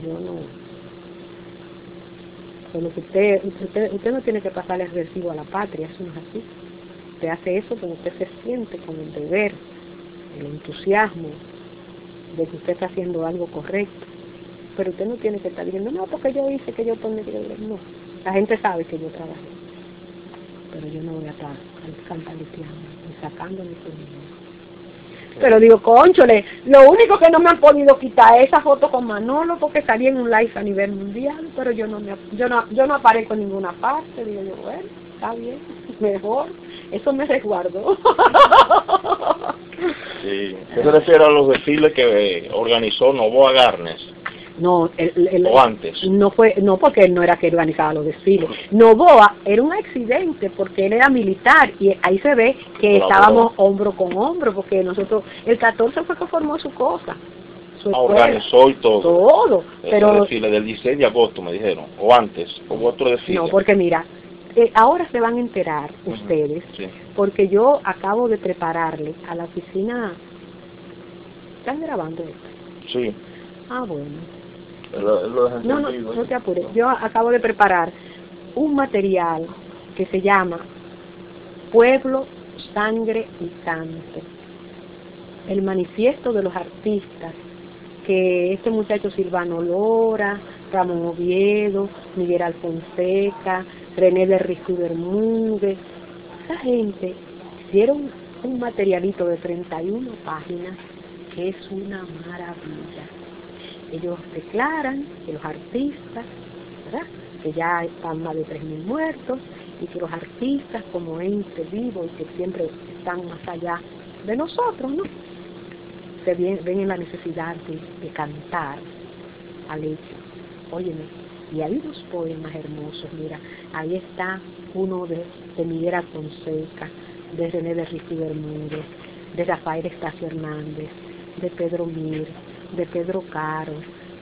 pero usted no tiene que pasarle el recibo a la patria, eso no es así. Usted hace eso porque usted se siente con el deber, el entusiasmo de que usted está haciendo algo correcto. Pero usted no tiene que estar diciendo, no, porque yo hice, que yo pone, que yo... No, la gente sabe que yo trabajé, pero yo no voy a estar cantaleteando, ni sacando ni poniendo. Pero digo, cónchole, lo único que no me han podido quitar es esa foto con Manolo, porque salí en un live a nivel mundial, pero yo no aparezco en ninguna parte. Digo yo, bueno, está bien, mejor, eso me resguardo. Sí. ¿Qué se refiere a los desfiles que organizó Novoa Garnes? No, o antes. No, porque él no era que organizaba los desfiles. Novoa era un accidente porque él era militar y ahí se ve que estábamos hombro con hombro, porque nosotros, el 14 fue que formó su cosa. Organizó y todo. Todo. Pero el desfile del 16 de agosto me dijeron, o antes, o otro desfile. No, porque mira, ahora se van a enterar ustedes, sí. Porque yo acabo de prepararle a la oficina. ¿Están grabando esto? Sí. Ah, bueno. No te apures. Yo acabo de preparar un material que se llama Pueblo, Sangre y Canto. El manifiesto de los artistas que este muchacho Silvano Lora, Ramón Oviedo, Miguel Alfonseca, René de Risco Bermúdez, esa gente hicieron un materialito de 31 páginas que es una maravilla. Ellos declaran que los artistas, ¿verdad?, que ya están más de 3.000 muertos y que los artistas como ente vivo y que siempre están más allá de nosotros, ¿no?, se ven en la necesidad de cantar al hecho. Óyeme, y hay unos poemas hermosos, mira, ahí está uno de Miguel Alfonseca, de René de Risco Bermúdez, de Rafael Estacio Hernández, de Pedro Mir, de Pedro Caro,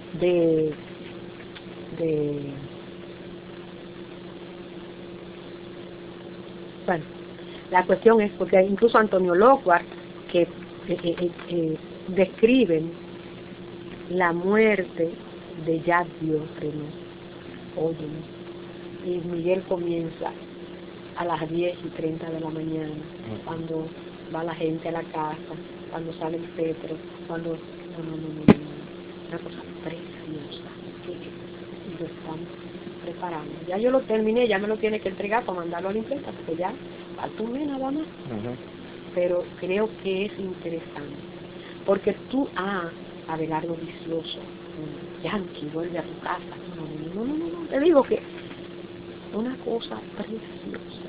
bueno, la cuestión es porque incluso Antonio Locuar, que describen la muerte de Jacques Diótremo, óyeme, y Miguel comienza a las 10:30 de la mañana, cuando va la gente a la casa, cuando sale el Petro, cuando... No, una cosa preciosa, que lo están preparando. Ya yo lo terminé, ya me lo tiene que entregar para mandarlo a la imprenta, porque ya falta un mes nada más. Pero creo que es interesante, porque tú, Abelardo Vicioso, Yankee, vuelve a tu casa. No, te digo que una cosa preciosa.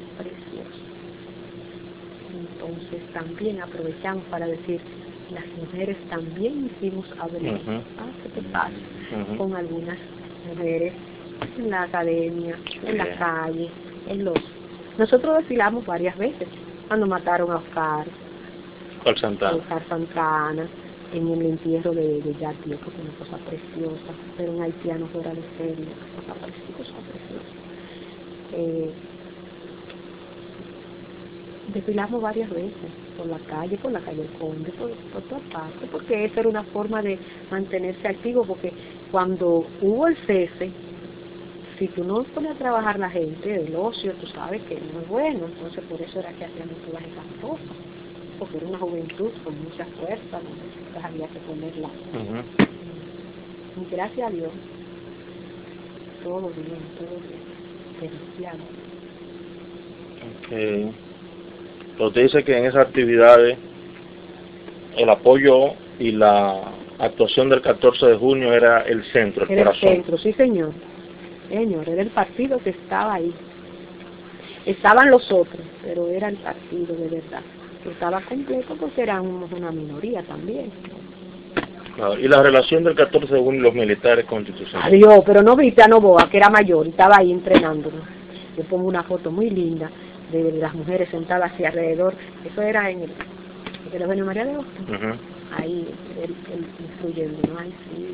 Entonces también aprovechamos para decir, las mujeres también hicimos hablar, ¿qué te pasa? Con algunas mujeres en la academia, en la calle, nosotros desfilamos varias veces, cuando mataron a Oscar Santana, en el entierro de Jacques Diótremo, que es una cosa preciosa, pero un haitiano fuera de serie, una cosa preciosa. Desfilamos varias veces por la calle del Conde, por todas partes, porque esa era una forma de mantenerse activo, porque cuando hubo el cese, si tú no pones a trabajar la gente, el ocio, tú sabes que no es bueno, entonces por eso era que hacíamos todas esas cosas, porque era una juventud con mucha fuerza, entonces había que ponerla. Y gracias a Dios, todo bien, cristiano. Okay. Pero usted dice que en esas actividades el apoyo y la actuación del 14 de junio era el centro, el Era corazón. el centro, sí señor. Señor, era el partido que estaba ahí. Estaban los otros, pero era el partido de verdad. Que estaba completo porque éramos una minoría también. Claro. Y la relación del 14 de junio y los militares constitucionales. Adiós, pero no viste a Novoa, que era mayor, y estaba ahí entrenándonos. Yo pongo una foto muy linda de las mujeres sentadas hacia alrededor. Eso era en el Eugenio María de Hostos. Ahí, él influyendo, ¿no? Ahí sí.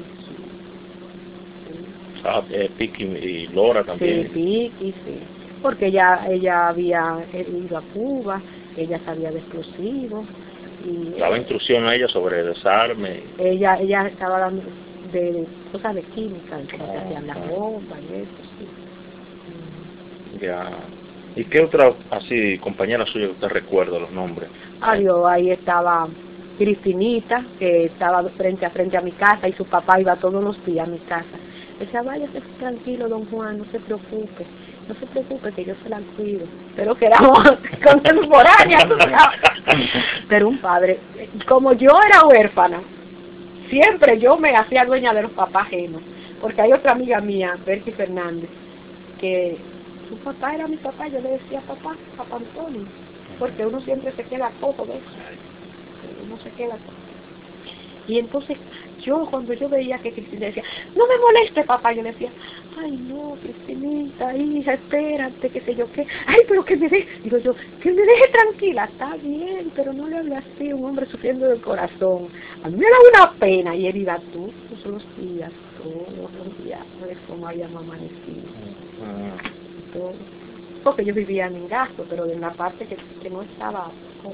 Piqui y Lora también. Sí, Piqui, sí. Porque ella había ido a Cuba, ella sabía de explosivos. Y daba instrucción a ella sobre desarme. Ella estaba dando de cosas de química, de cómo se hacían las bombas y eso, sí. Ya. ¿Y qué otra, así, compañera suya que usted recuerda los nombres? Adiós, ahí estaba Cristinita, que estaba frente a mi casa, y su papá iba todos los días a mi casa. Decía, váyase tranquilo, don Juan, no se preocupe, que yo se la cuido. Pero que éramos contemporáneas, pero un padre, como yo era huérfana, siempre yo me hacía dueña de los papás ajenos, porque hay otra amiga mía, Berti Fernández, que su papá era mi papá, yo le decía papá Antonio, porque uno siempre se queda cojo de eso, uno se queda cojo. Y entonces cuando yo veía que Cristina decía, no me moleste papá, yo le decía, ay no, Cristinita, hija, espérate, qué sé yo qué, ay pero que me deje, digo yo, que me deje tranquila, está bien, pero no le hable así, un hombre sufriendo del corazón, a mí me da una pena, y él iba todos los días, por eso no había amanecido, todo, porque ellos vivían en gasto, pero en la parte que no estaba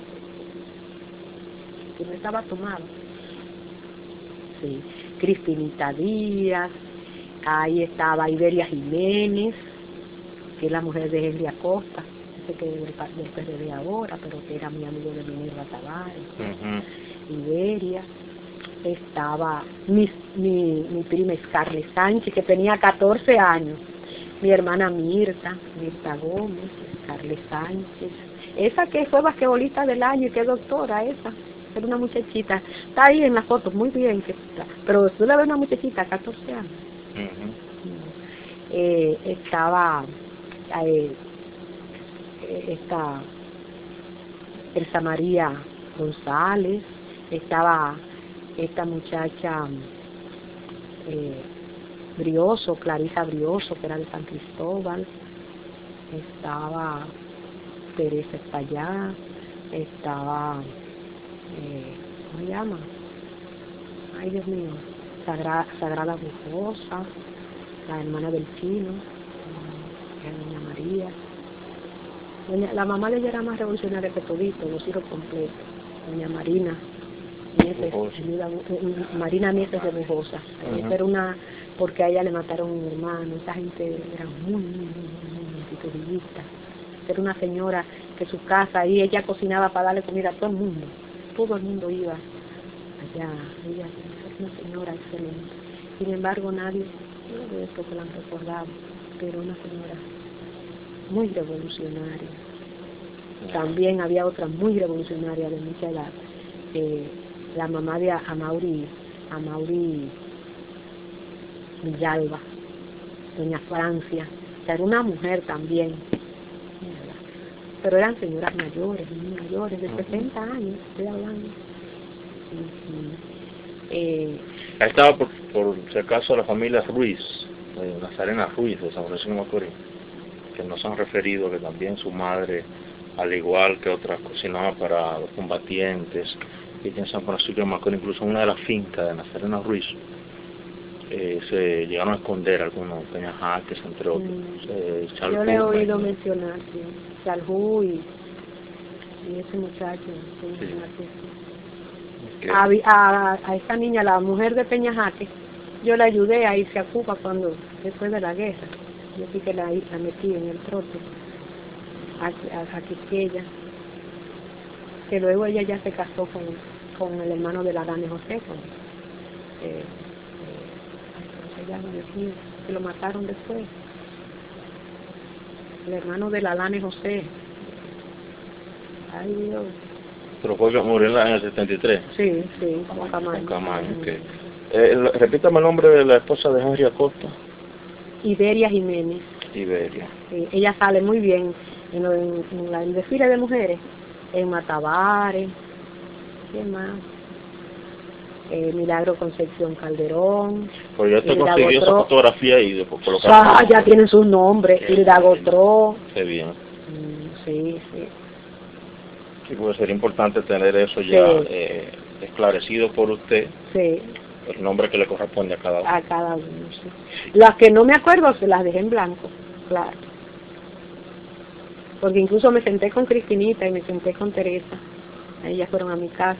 tomado. Sí. Cristinita Díaz, ahí estaba Iberia Jiménez, que es la mujer de Henry Acosta, ese que es del PRD ahora, pero que era mi amigo de Minerva Tavares. Iberia, estaba mi prima Scarlett Sánchez, que tenía 14 años, mi hermana Mirta Gómez, Scarlett Sánchez, esa que fue basquetbolista del año y que es doctora, esa. Era una muchachita, está ahí en la foto, muy bien que está, pero tú la ves una muchachita, 14 años. Estaba Elsa María González, estaba esta muchacha Brioso, Clarisa Brioso, que era de San Cristóbal, estaba Teresa Espallá, estaba ¿cómo se llama? Ay, Dios mío, Sagrada Bujosa, la hermana del Chino, doña María. La mamá de ella era más revolucionaria que todito, los hijos completos. Doña Marina Mieses de Bujosa. Era una, porque a ella le mataron un hermano, esa gente era muy antitudillista. Era una señora que su casa, y ella cocinaba para darle comida a todo el mundo iba allá, ella es una señora excelente. Sin embargo, nadie de esto que la han recordado, pero una señora muy revolucionaria. También había otra muy revolucionaria de mucha edad, la mamá de Amaury Villalba, doña Francia, que era una mujer también, pero eran señoras mayores, de 60 años, estoy hablando. Ahí estaba por si acaso la familia Ruiz, Nazarena Ruiz de San Francisco de Macorís, que nos han referido que también su madre, al igual que otras, cocinaba para los combatientes, y que en San Francisco de Macorís, incluso en una de las fincas de Nazarena Ruiz, se llegaron a esconder algunos peñajaques, entre otros. Yo le he oído mencionar, sí, Chaljú y ese muchacho. Sí. A esta niña, la mujer de Peñajaque, yo la ayudé a irse a Cuba después de la guerra. Yo sí que la metí en el trote a Quisqueya, que luego ella ya se casó con el hermano de la Dani José, allá, Dios mío, que lo mataron después. El hermano de la Lane José. Ay, Dios. Pero fue que murió en el 73. Sí, Juan Camaño. Okay. Repítame el nombre de la esposa de Henry Acosta. Iberia Jiménez. Iberia. Ella sale muy bien en el desfile de mujeres, en Matabares, ¿qué más? Milagro Concepción Calderón. Pues ya te consiguió esa fotografía y después colocar. Ya tienen sus nombres, Hilda Gotró. Qué bien. Sí. Sí, puede ser importante tener eso ya esclarecido por usted. Sí. El nombre que le corresponde a cada uno. A cada uno, sí. Las que no me acuerdo se las dejé en blanco, claro. Porque incluso me senté con Cristinita y me senté con Teresa. Ellas fueron a mi casa.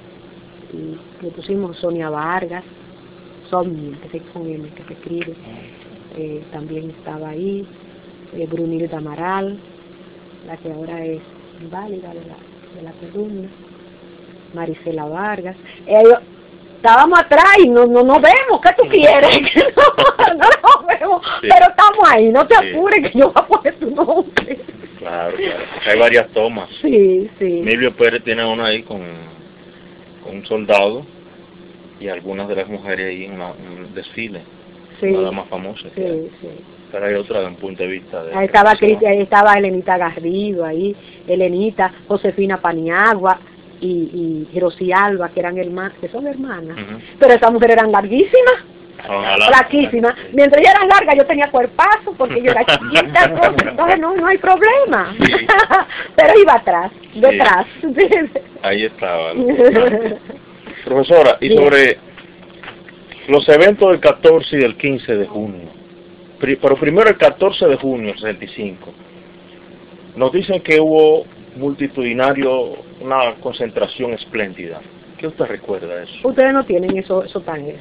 Y le pusimos Sonia Vargas, Sonia, que se con M, que se escribe. También estaba ahí. Brunilda Amaral, la que ahora es inválida de la columna. Marisela Vargas. Estábamos atrás y no vemos, ¿qué tú quieres? no nos vemos, sí. Pero estamos ahí, no te apures que yo voy a poner tu nombre. Claro. Hay varias tomas. Sí. Emilio Pérez tiene una ahí con un soldado y algunas de las mujeres ahí en un desfile. Nada más famosa. Sí. Pero hay otra de un punto de vista de... Ahí estaba Elenita Garrido, ahí, Elenita, Josefina Paniagua, y Rosy Alba, que son hermanas, pero esas mujeres eran larguísimas, flaquísimas. Mientras ellas eran largas, yo tenía cuerpazo, porque yo era chiquita, entonces no hay problema. Sí. Pero iba detrás. Sí. Ahí estaba. Profesora, y sobre los eventos del 14 y del 15 de junio, pero primero el 14 de junio, 65, nos dicen que hubo multitudinario, una concentración espléndida. ¿Qué usted recuerda de eso? Ustedes no tienen esas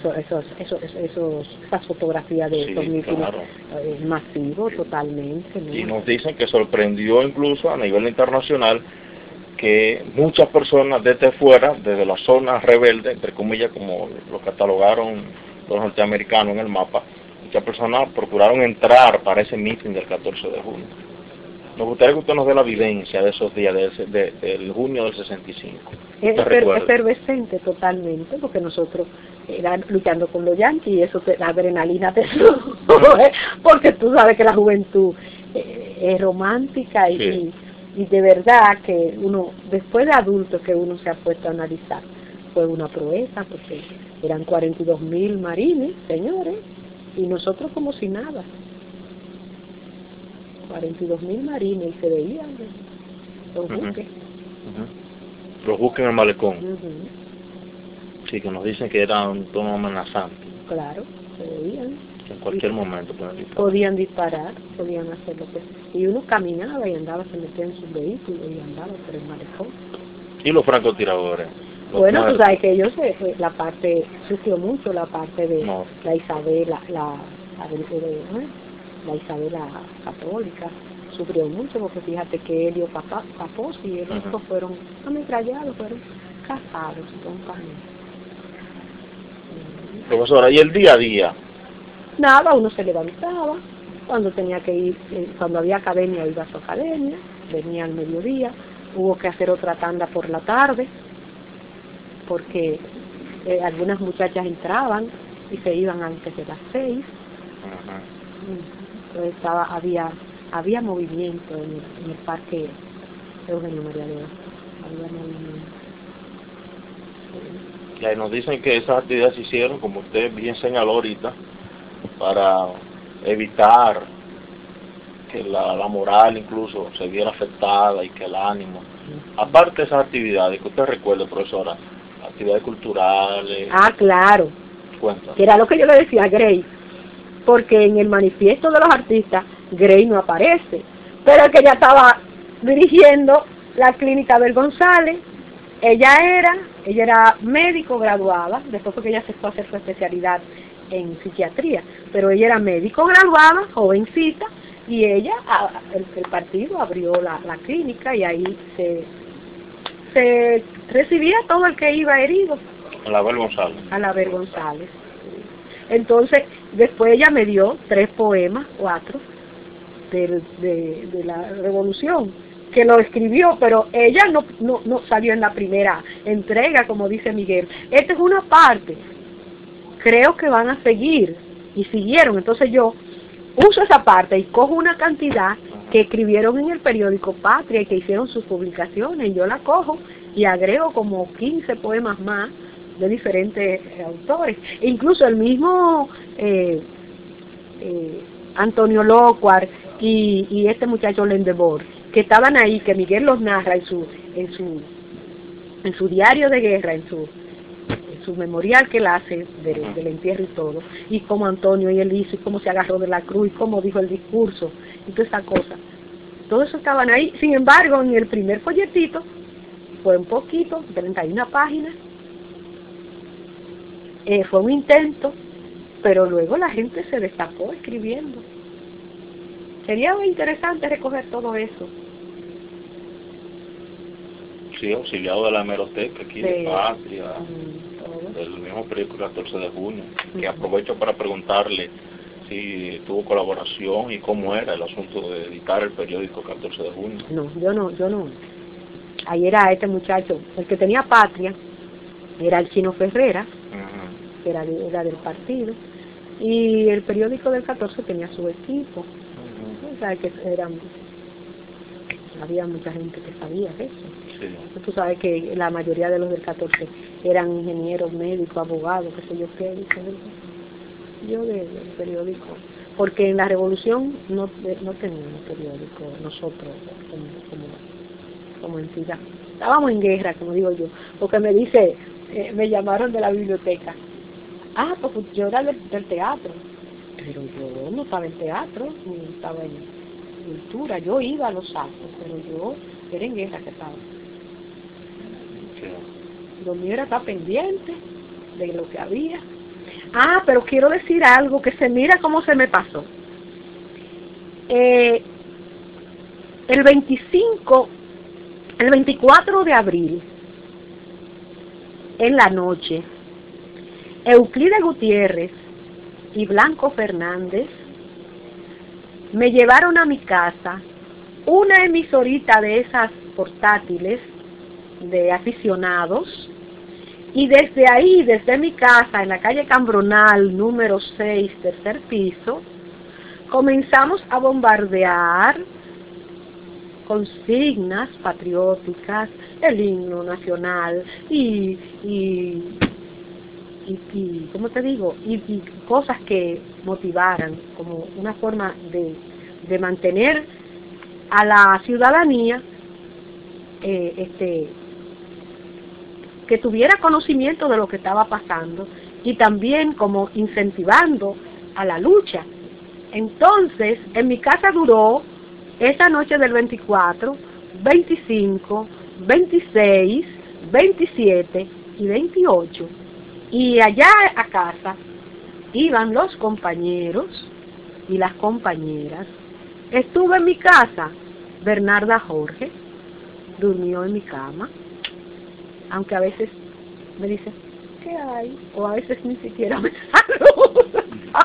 fotografías de esos mítines masivos, totalmente, ¿no? Y nos dicen que sorprendió incluso a nivel internacional que muchas personas desde fuera, desde la zona rebelde, entre comillas, como lo catalogaron los norteamericanos en el mapa, muchas personas procuraron entrar para ese mitin del 14 de junio. Nos gustaría que usted nos dé la vivencia de esos días, del junio del 65. Es efervescente totalmente, porque nosotros eran luchando con los yanquis y eso la adrenalina te sube, porque tú sabes que la juventud es romántica y de verdad que uno, después de adultos que uno se ha puesto a analizar, fue una proeza, porque eran 42.000 marines, señores, y nosotros como si nada. 42.000 marines y se veían los buques. Los buques en el malecón. Sí, que nos dicen que eran un tono amenazante. Claro, se veían. Que en cualquier momento podían disparar, podían hacer lo que... Y uno caminaba y andaba, se metía en sus vehículos y andaba por el malecón. ¿Y los francotiradores? Bueno, tú sabes que ellos, la parte, sufrió mucho la parte de la Isabela, la Isabela católica, sufrió mucho porque fíjate que Helio Papós y ellos fueron ametrallados, fueron casados con familia. Profesora, ¿y el día a día? Nada, uno se levantaba, cuando tenía que ir, cuando había academia iba a su academia, venía al mediodía, hubo que hacer otra tanda por la tarde, porque algunas muchachas entraban y se iban antes de las 6. Entonces había movimiento en el parque Eugenio María León, había movimiento. Y ahí nos dicen que esas actividades se hicieron, como usted bien señaló ahorita, para evitar que la moral incluso se viera afectada y que el ánimo. Aparte de esas actividades, que usted recuerde, profesora, actividades culturales. Ah, claro. Cuenta. Que era lo que yo le decía a Grey, porque en el manifiesto de los artistas, Grey no aparece, pero el que ya estaba dirigiendo la clínica Abel González, ella era médico graduada, después porque ella se fue a hacer su especialidad en psiquiatría, pero ella era médico graduada, jovencita, y ella, el partido abrió la clínica y ahí se recibía todo el que iba herido. A la Abel González. A la Abel González. Entonces, después ella me dio 3 poemas, 4, de la revolución, que lo escribió, pero ella no salió en la primera entrega, como dice Miguel. Esta es una parte. Creo que van a seguir, y siguieron. Entonces yo uso esa parte y cojo una cantidad que escribieron en el periódico Patria y que hicieron sus publicaciones, y yo la cojo y agrego como 15 poemas más de diferentes autores. E incluso el mismo Antonio Lócuar y este muchacho Lendevor, que estaban ahí, que Miguel los narra en su diario de guerra, en su memorial que él hace del entierro y todo, y como Antonio y él hizo, y cómo se agarró de la cruz, y cómo dijo el discurso, y toda esa cosa. Todo eso estaban ahí. Sin embargo, en el primer folletito, fue un poquito, 31 páginas, fue un intento, pero luego la gente se destacó escribiendo. Sería muy interesante recoger todo eso. Sí, auxiliado de la hemeroteca aquí de Patria, del mismo periódico 14 de junio, que aprovecho para preguntarle si tuvo colaboración y cómo era el asunto de editar el periódico 14 de junio. No, yo no. Ahí era este muchacho, el que tenía Patria, era el Chino Ferrera, que era del partido, y el periódico del 14 tenía su equipo. O sea, que había mucha gente que sabía eso. Sí. Tú sabes que la mayoría de los del 14 eran ingenieros, médicos, abogados, qué sé yo qué. Yo del periódico, porque en la revolución no teníamos periódico nosotros como entidad. Estábamos en guerra, como digo yo, porque me llamaron de la biblioteca. Pues yo era del teatro, pero yo no estaba en teatro, ni estaba en cultura. Yo iba a los actos, pero yo era en guerra que estaba. Lo mío era estar pendiente de lo que había. Pero quiero decir algo que se mira cómo se me pasó. El 24 de abril, en la noche, Euclides Gutiérrez y Blanco Fernández me llevaron a mi casa una emisorita de esas portátiles de aficionados, y desde ahí, desde mi casa, en la calle Cambronal, número 6, tercer piso, comenzamos a bombardear consignas patrióticas, el himno nacional y ¿cómo te digo? Y cosas que motivaran, como una forma de mantener a la ciudadanía que tuviera conocimiento de lo que estaba pasando, y también como incentivando a la lucha. Entonces, en mi casa duró esa noche del 24, 25, 26, 27 y 28. Y allá a casa iban los compañeros y las compañeras. Estuve en mi casa, Bernarda Jorge durmió en mi cama, aunque a veces me dice, ¿qué hay? O a veces ni siquiera me saluda.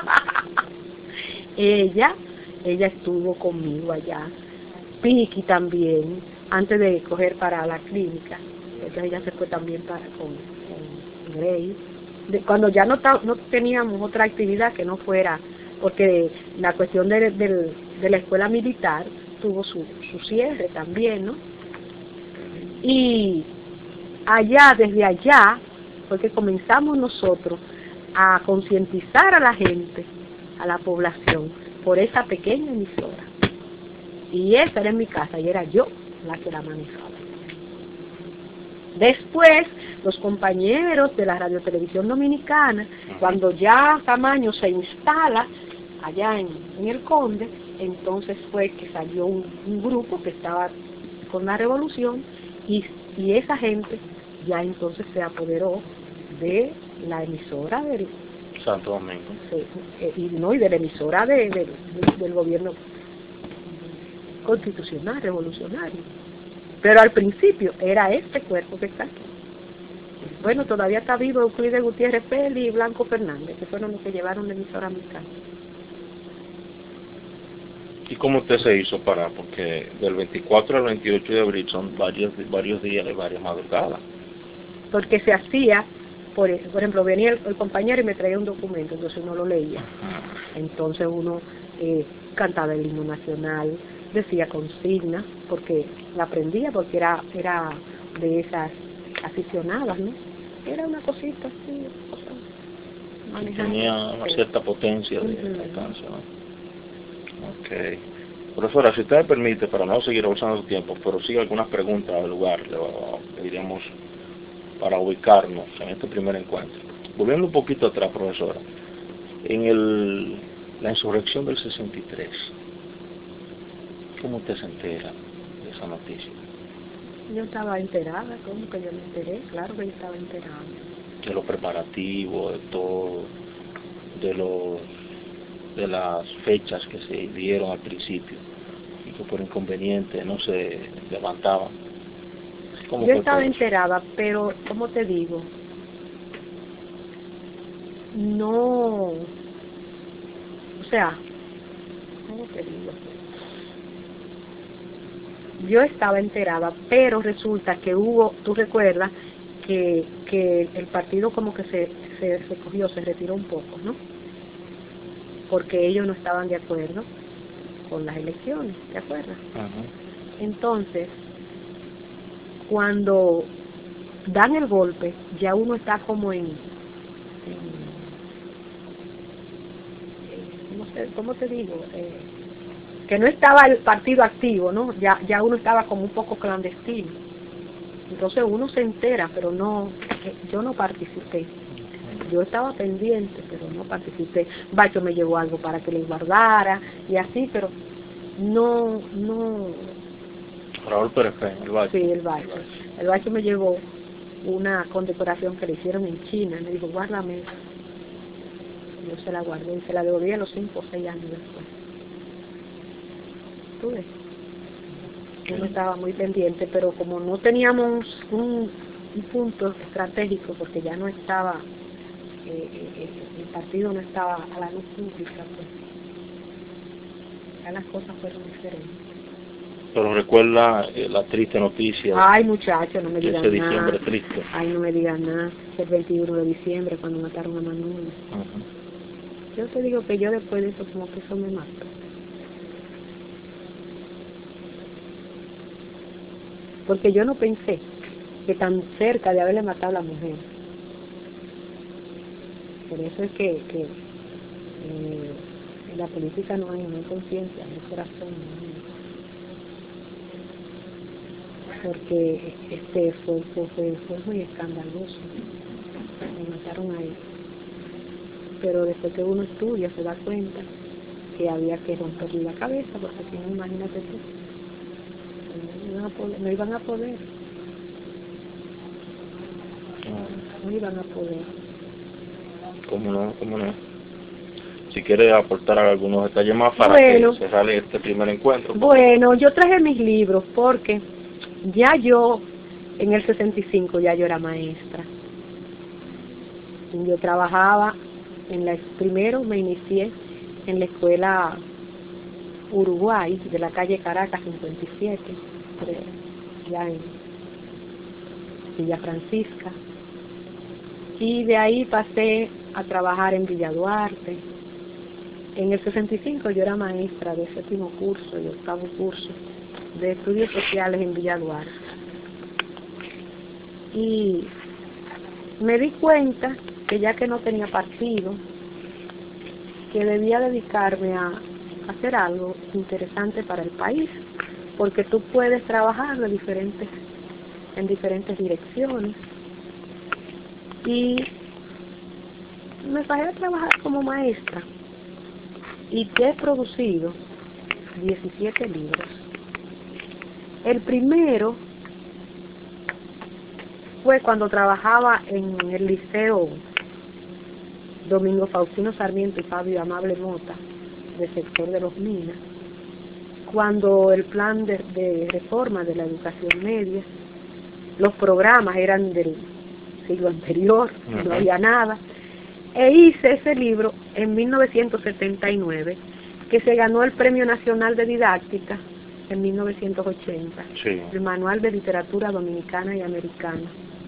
Ella estuvo conmigo allá. Piqui también, antes de coger para la clínica. Entonces ella se fue también con Grace. Cuando ya no teníamos otra actividad que no fuera, porque la cuestión de la escuela militar tuvo su cierre también, ¿no? Y desde allá, porque comenzamos nosotros a concientizar a la gente, a la población, por esa pequeña emisora. Y esa era en mi casa, y era yo la que la manejaba. Después, los compañeros de la Radiotelevisión Dominicana, cuando ya Camaño se instala allá en el Conde, entonces fue que salió un grupo que estaba con la revolución, y esa gente ya entonces se apoderó de la emisora del Santo Domingo. Y de la emisora del gobierno constitucional, revolucionario. Pero al principio era este cuerpo que está aquí. Bueno, todavía está vivo Euclides Gutiérrez Peli y Blanco Fernández, que fueron los que llevaron la emisora a mi casa. ¿Y cómo usted se hizo para? Porque del 24 al 28 de abril son varios días y varias madrugadas. Porque se hacía, por ejemplo, venía el compañero y me traía un documento, entonces uno lo leía. Entonces uno cantaba el himno nacional, decía consignas, porque la aprendía, porque era de esas aficionadas, ¿no? Era una cosita así, tenía una cierta potencia de alcance, ¿no? Ok. Profesora, si usted me permite, para no seguir abusando su tiempo, pero sí algunas preguntas al lugar, le diremos para ubicarnos en este primer encuentro. Volviendo un poquito atrás, profesora, en la insurrección del 63, ¿cómo usted se entera de esa noticia? Yo estaba enterada, ¿cómo que yo me enteré? Claro que yo estaba enterada. De los preparativos, de todo, de las fechas que se dieron al principio y que por inconveniente no se levantaban. Yo estaba enterada, pero ¿cómo te digo? No, o sea, ¿cómo te digo? Yo estaba enterada, pero resulta que hubo, tú recuerdas que el partido como que se cogió, se retiró un poco, ¿no? Porque ellos no estaban de acuerdo con las elecciones, ¿te acuerdas? Entonces, cuando dan el golpe, ya uno está como ¿cómo te digo? Que no estaba el partido activo, ¿no? Ya uno estaba como un poco clandestino. Entonces uno se entera, pero no, yo no participé. Yo estaba pendiente, pero no participé. Bacho me llevó algo para que le guardara y así, pero no. Raúl Pérez Peña, el Bacho. Sí, el Bacho. El Bacho me llevó una condecoración que le hicieron en China. Me dijo, guárdame. Yo se la guardé y se la devolví a los 5 o 6 años después. ¿Tú ves? Yo no estaba muy pendiente, pero como no teníamos un punto estratégico, porque ya no estaba, el partido no estaba a la luz pública, pues ya las cosas fueron diferentes. Pero recuerda la triste noticia. Ay, muchacho, no me digas nada. Ese diciembre triste. Ay, no me digas nada. El 21 de diciembre, cuando mataron a Manuel. Yo te digo que yo después de eso, como que eso me mató. Porque yo no pensé que tan cerca de haberle matado a la mujer. Por eso es que en la política no hay conciencia, no hay corazón. No. Porque fue muy escandaloso. Me mataron a él. Pero después que uno estudia se da cuenta que había que romperle la cabeza, porque si no, imagínate tú. No iban a poder. No iban a poder. ¿Cómo no? Si quiere aportar algunos detalles más para que cerrar este primer encuentro. Bueno, yo traje mis libros porque ya yo, en el 65, ya yo era maestra. Yo trabajaba primero me inicié en la escuela Uruguay, de la calle Caracas 57, ya en Villa Francisca, y de ahí pasé a trabajar en Villa Duarte. En el 65 yo era maestra de 7º curso y 8º curso de estudios sociales en Villa Duarte, y me di cuenta que ya que no tenía partido, que debía dedicarme a hacer algo interesante para el país, porque tú puedes trabajar en diferentes direcciones, y me pasé a trabajar como maestra y he producido 17 libros. El primero fue cuando trabajaba en el liceo Domingo Faustino Sarmiento y Fabio Amable Mota, del sector de Los Minas, cuando el plan de reforma de la educación media, los programas eran del siglo anterior, no había nada. E hice ese libro en 1979, que se ganó el Premio Nacional de Didáctica en 1980, Sí. el Manual de Literatura Dominicana y Americana,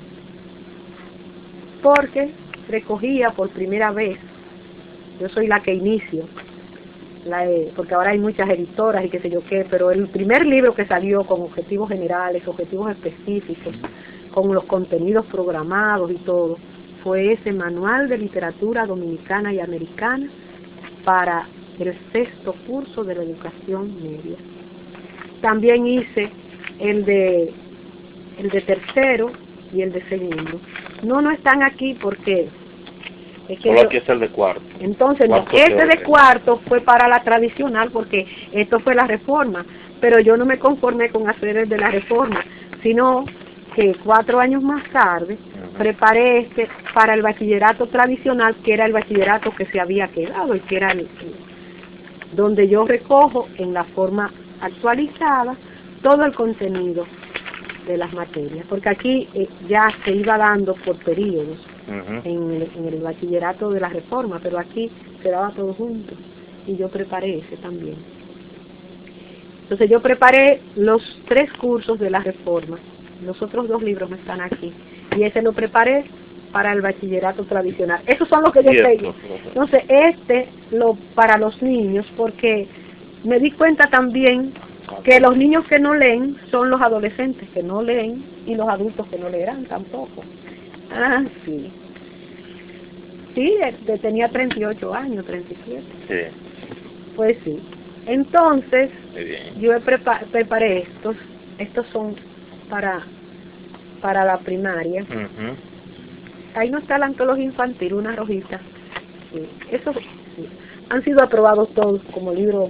porque recogía por primera vez, yo soy la que inicio, porque ahora hay muchas editoras y qué sé yo qué, pero el primer libro que salió con objetivos generales, objetivos específicos, con los contenidos programados y todo, fue ese Manual de Literatura Dominicana y Americana para el 6º curso de la educación media. También hice el de tercero y el de segundo. No están aquí porque es que solo aquí es el de cuarto. Entonces, no, Cuarto este de teórico. cuarto fue para la tradicional porque esto fue la reforma, pero yo no me conformé con hacer el de la reforma, sino que 4 años más tarde preparé este para el bachillerato tradicional, que era el bachillerato que se había quedado y que era donde yo recojo en la forma actualizada todo el contenido de las materias, porque aquí ya se iba dando por periodos en el bachillerato de la reforma, pero aquí se daba todo junto y yo preparé ese también. Entonces yo preparé los 3 cursos de la reforma, los otros 2 libros no están aquí, y ese lo preparé para el bachillerato tradicional. Esos son los que yo tengo. Entonces para los niños, porque me di cuenta también que los niños que no leen son los adolescentes que no leen y los adultos que no leerán tampoco. Ah, sí. Sí, tenía 38 años, 37. Sí. Pues sí. Entonces, Muy bien. yo preparé estos son para la primaria. Ahí no está la antología infantil, una rojita. Sí. Esos sí, han sido aprobados todos como libros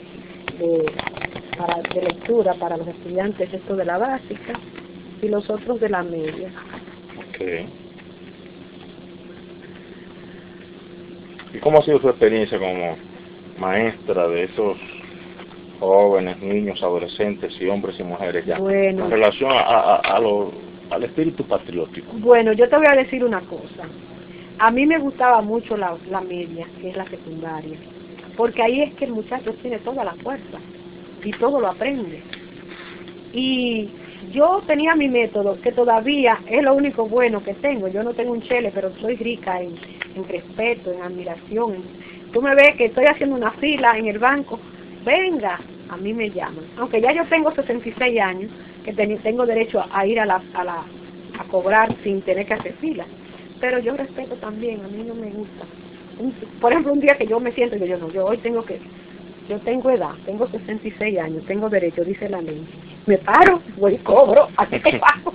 de lectura para los estudiantes, esto de la básica y los otros de la media. Okay. ¿Y cómo ha sido su experiencia como maestra de esos jóvenes, niños, adolescentes y hombres y mujeres ya Bueno, en relación al espíritu patriótico? Bueno, yo te voy a decir una cosa. A mí me gustaba mucho la media, que es la secundaria, porque ahí es que el muchacho tiene toda la fuerza y todo lo aprende. Y yo tenía mi método, que todavía es lo único bueno que tengo. Yo no tengo un chele, pero soy rica en respeto, en admiración. Tú me ves que estoy haciendo una fila en el banco, venga, a mí me llaman. Aunque ya yo tengo 66 años, que tengo derecho a ir a cobrar sin tener que hacer fila. Pero yo respeto también, a mí no me gusta. Por ejemplo, un día que yo me siento, yo hoy yo tengo edad, tengo 66 años, tengo derecho, dice la ley. Me paro, voy y cobro, así que pago.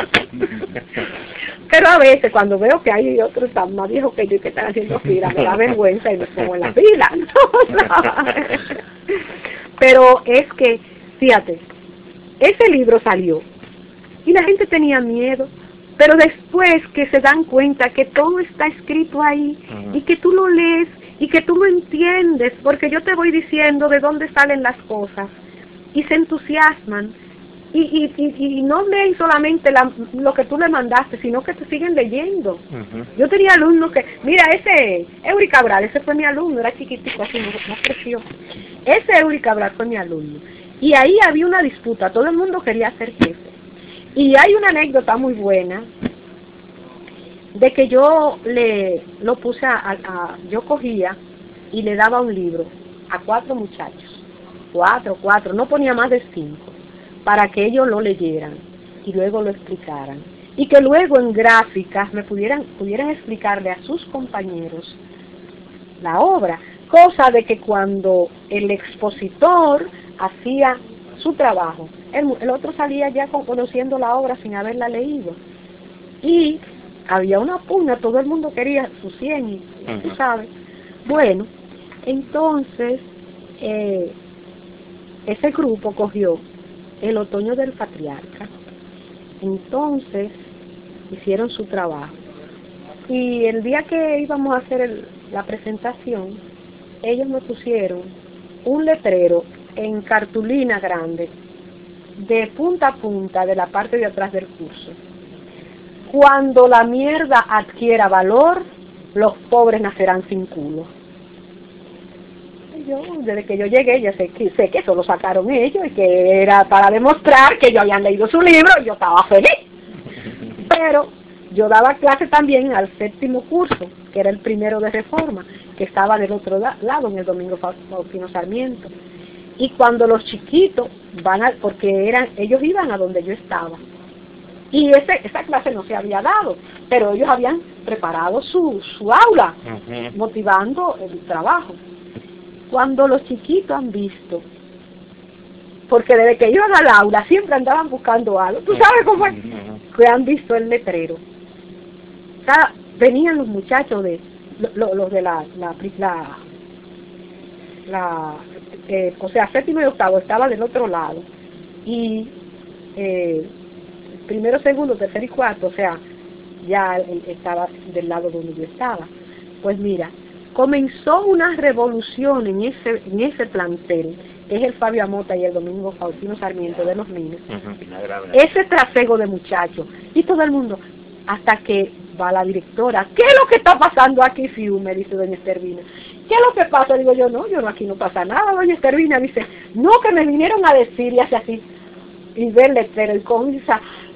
Pero a veces cuando veo que hay otros tan más viejos que yo que están haciendo fila, me da vergüenza y me pongo en la fila. Pero es que, fíjate, ese libro salió y la gente tenía miedo, pero después que se dan cuenta que todo está escrito ahí y que tú lo lees y que tú lo entiendes, porque yo te voy diciendo de dónde salen las cosas, y se entusiasman, y no leen solamente lo que tú le mandaste, sino que te siguen leyendo. Yo tenía alumnos que, mira, ese Eury Cabral, ese fue mi alumno, era chiquitico, así, no creció. Ese Eury Cabral fue mi alumno, y ahí había una disputa, todo el mundo quería ser jefe. Y hay una anécdota muy buena, de que yo lo puse yo cogía y le daba un libro a 4 muchachos, 4, no ponía más de 5, para que ellos lo leyeran y luego lo explicaran, y que luego en gráficas me pudieran explicarle a sus compañeros la obra, cosa de que cuando el expositor hacía su trabajo, el otro salía ya conociendo la obra sin haberla leído, y había una pugna, todo el mundo quería su 100, tú sabes. Bueno, entonces ese grupo cogió el otoño del patriarca, entonces hicieron su trabajo, y el día que íbamos a hacer la presentación, ellos me pusieron un letrero en cartulina grande de punta a punta de la parte de atrás del curso. cuando la mierda adquiera valor, los pobres nacerán sin culo. Yo, desde que yo llegué, ya sé que eso lo sacaron ellos y que era para demostrar que yo habían leído su libro y yo estaba feliz. Pero yo daba clase también al 7º curso, que era el primero de Reforma, que estaba del otro lado, en el Domingo Faustino Sarmiento. Y cuando los chiquitos porque ellos iban a donde yo estaba. Y esa clase no se había dado, pero ellos habían preparado su aula, motivando el trabajo. Cuando los chiquitos han visto, porque desde que iban al aula siempre andaban buscando algo, ¿tú sabes cómo es? Que han visto el letrero. O sea, venían los muchachos los de o sea, 7º y 8º estaba del otro lado, y 1º, 2º, 3º y 4º, o sea, ya él estaba del lado donde yo estaba. Pues mira, comenzó una revolución en ese plantel, que es el Fabio Amota y el Domingo Faustino Sarmiento de los niños. Ese trasego de muchachos, y todo el mundo, hasta que va la directora, ¿qué es lo que está pasando aquí, Fiu? Me dice doña Estervina. ¿Qué es lo que pasa? Digo yo, no, aquí no pasa nada. Doña Estervina dice, no, que me vinieron a decir, y hace así, y ve el letrero, y comienza,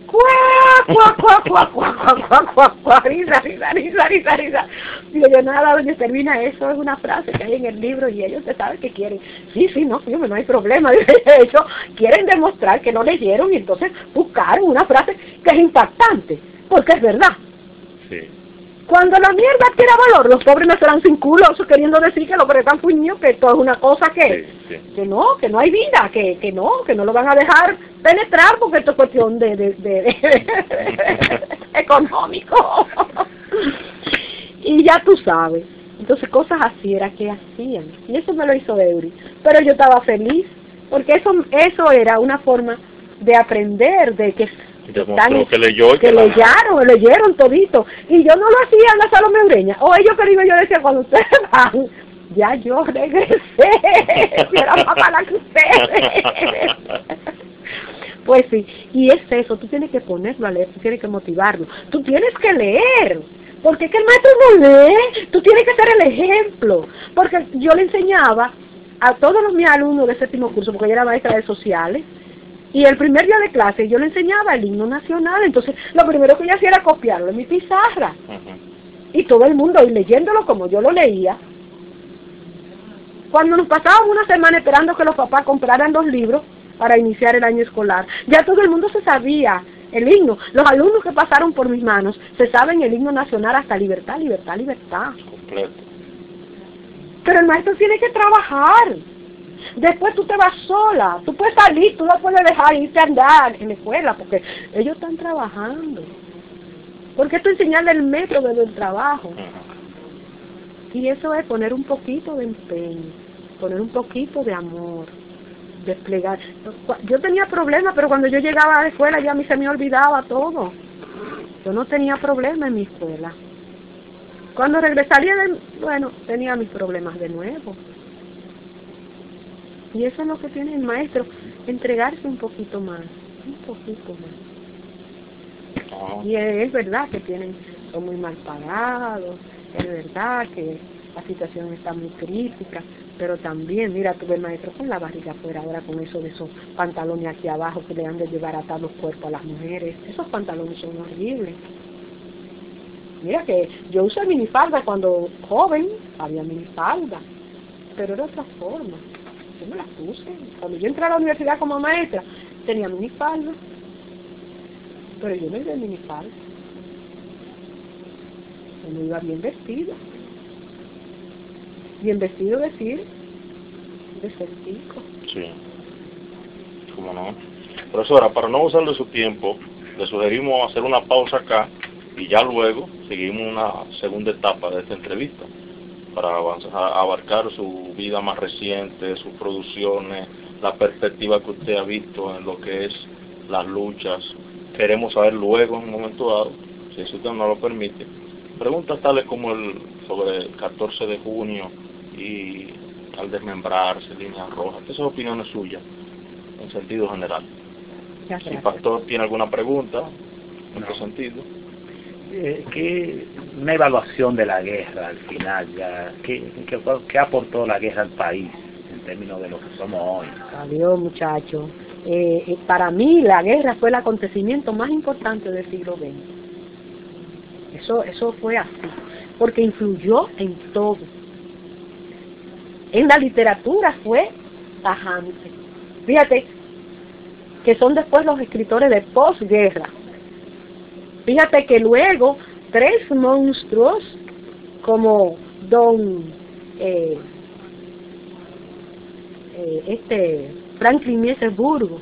risa. Digo yo, nada, doña Estervina, eso es una frase que hay en el libro y ellos se saben que quieren. Sí, no hay problema. Ellos quieren demostrar que no leyeron y entonces buscaron una frase que es impactante, porque es verdad. Sí. Cuando la mierda adquiera valor, los pobres nacerán sin culo, eso queriendo decir que los pobres están puños, que esto es una cosa que no hay vida, que no lo van a dejar penetrar porque esto es cuestión de económico. Y ya tú sabes. Entonces cosas así era que hacían. Y eso me lo hizo Eury. Pero yo estaba feliz, porque eso era una forma de aprender, de que demostró que leyó y que leyeron todito, y yo no lo hacía en la Salomé Ureña, o ellos que yo decía, cuando ustedes van, ya yo regresé, y era más mala que ustedes. Pues sí, y es eso, tú tienes que ponerlo a leer, tú tienes que motivarlo, tú tienes que leer, porque es que el maestro no lee, tú tienes que ser el ejemplo, porque yo le enseñaba a todos mis alumnos de 7º curso, porque yo era maestra de sociales, y el primer día de clase yo le enseñaba el himno nacional, entonces lo primero que yo hacía era copiarlo en mi pizarra. Y todo el mundo, y leyéndolo como yo lo leía. Cuando nos pasábamos una semana esperando que los papás compraran los libros para iniciar el año escolar, ya todo el mundo se sabía el himno. Los alumnos que pasaron por mis manos se saben el himno nacional hasta libertad, libertad, libertad. Completo. Pero el maestro tiene que trabajar. Después tú te vas sola, tú puedes salir, tú no puedes dejar irte a andar en la escuela, porque ellos están trabajando. Porque tú enseñarle el método del trabajo. Y eso es poner un poquito de empeño, poner un poquito de amor, desplegar. Yo tenía problemas, pero cuando yo llegaba a la escuela ya a mí se me olvidaba todo. Yo no tenía problemas en mi escuela. Cuando regresaría, tenía mis problemas de nuevo. Y eso es lo que tiene el maestro, entregarse un poquito más. Y es verdad que son muy mal pagados, es verdad que la situación está muy crítica, pero también, mira, tuve el maestro con la barriga afuera ahora con eso de esos pantalones aquí abajo que le han de llevar atados los cuerpos a las mujeres. Esos pantalones son horribles. Mira que yo usé minifalda cuando joven, había minifalda, pero era otra forma. Yo me las puse. Cuando yo entré a la universidad como maestra, tenía minifalda, pero yo no iba en minifalda. Yo me iba bien vestido. Bien vestido, decir, de certico. Sí, cómo no. Profesora, para no usar de su tiempo, le sugerimos hacer una pausa acá y ya luego seguimos una segunda etapa de esta entrevista, para abarcar su vida más reciente, sus producciones, la perspectiva que usted ha visto en lo que es las luchas. Queremos saber luego, en un momento dado, si usted no lo permite, preguntas tales como sobre el 14 de junio y al desmembrarse, líneas rojas, esas opiniones suyas, en sentido general. Si el pastor tiene alguna pregunta, en qué sentido. Una evaluación de la guerra al final, ya, ¿qué aportó la guerra al país en términos de lo que somos hoy? Adiós, muchacho. Para mí la guerra fue el acontecimiento más importante del siglo XX. Eso fue así, porque influyó en todo. En la literatura fue tajante. Fíjate que son después los escritores de posguerra. Fíjate que luego tres monstruos como Franklin Miesburgo,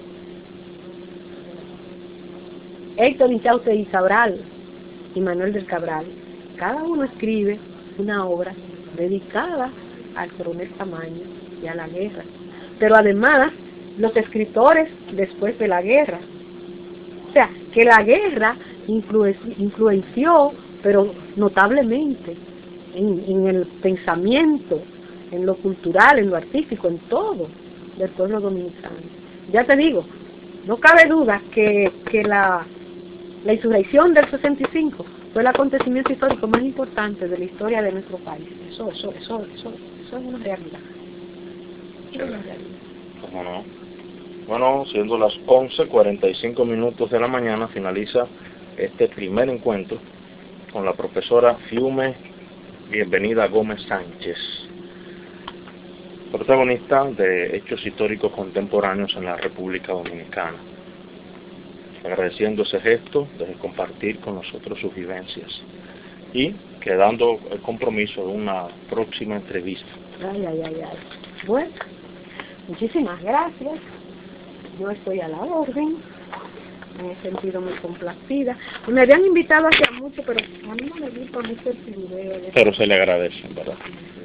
Héctor Inchauste y Cabral y Manuel del Cabral, cada uno escribe una obra dedicada al coronel Tamayo y a la guerra. Pero además, los escritores después de la guerra. O sea, que la guerra influenció, pero notablemente, en el pensamiento, en lo cultural, en lo artístico, en todo del pueblo dominicano. Ya te digo, no cabe duda que la insurrección del 65 fue el acontecimiento histórico más importante de la historia de nuestro país. Eso es una realidad. Es una realidad. ¿Cómo no? Bueno, siendo las 11:45 de la mañana, finaliza este primer encuentro con la profesora Fiume Bienvenida Gómez Sánchez, protagonista de hechos históricos contemporáneos en la República Dominicana. Agradeciendo ese gesto de compartir con nosotros sus vivencias y quedando el compromiso de una próxima entrevista. Ay. Bueno, muchísimas gracias. Yo estoy a la orden. Me he sentido muy complacida. Me habían invitado hace mucho, pero a mí no me gusta mucho el video. Pero se le agradece, ¿verdad?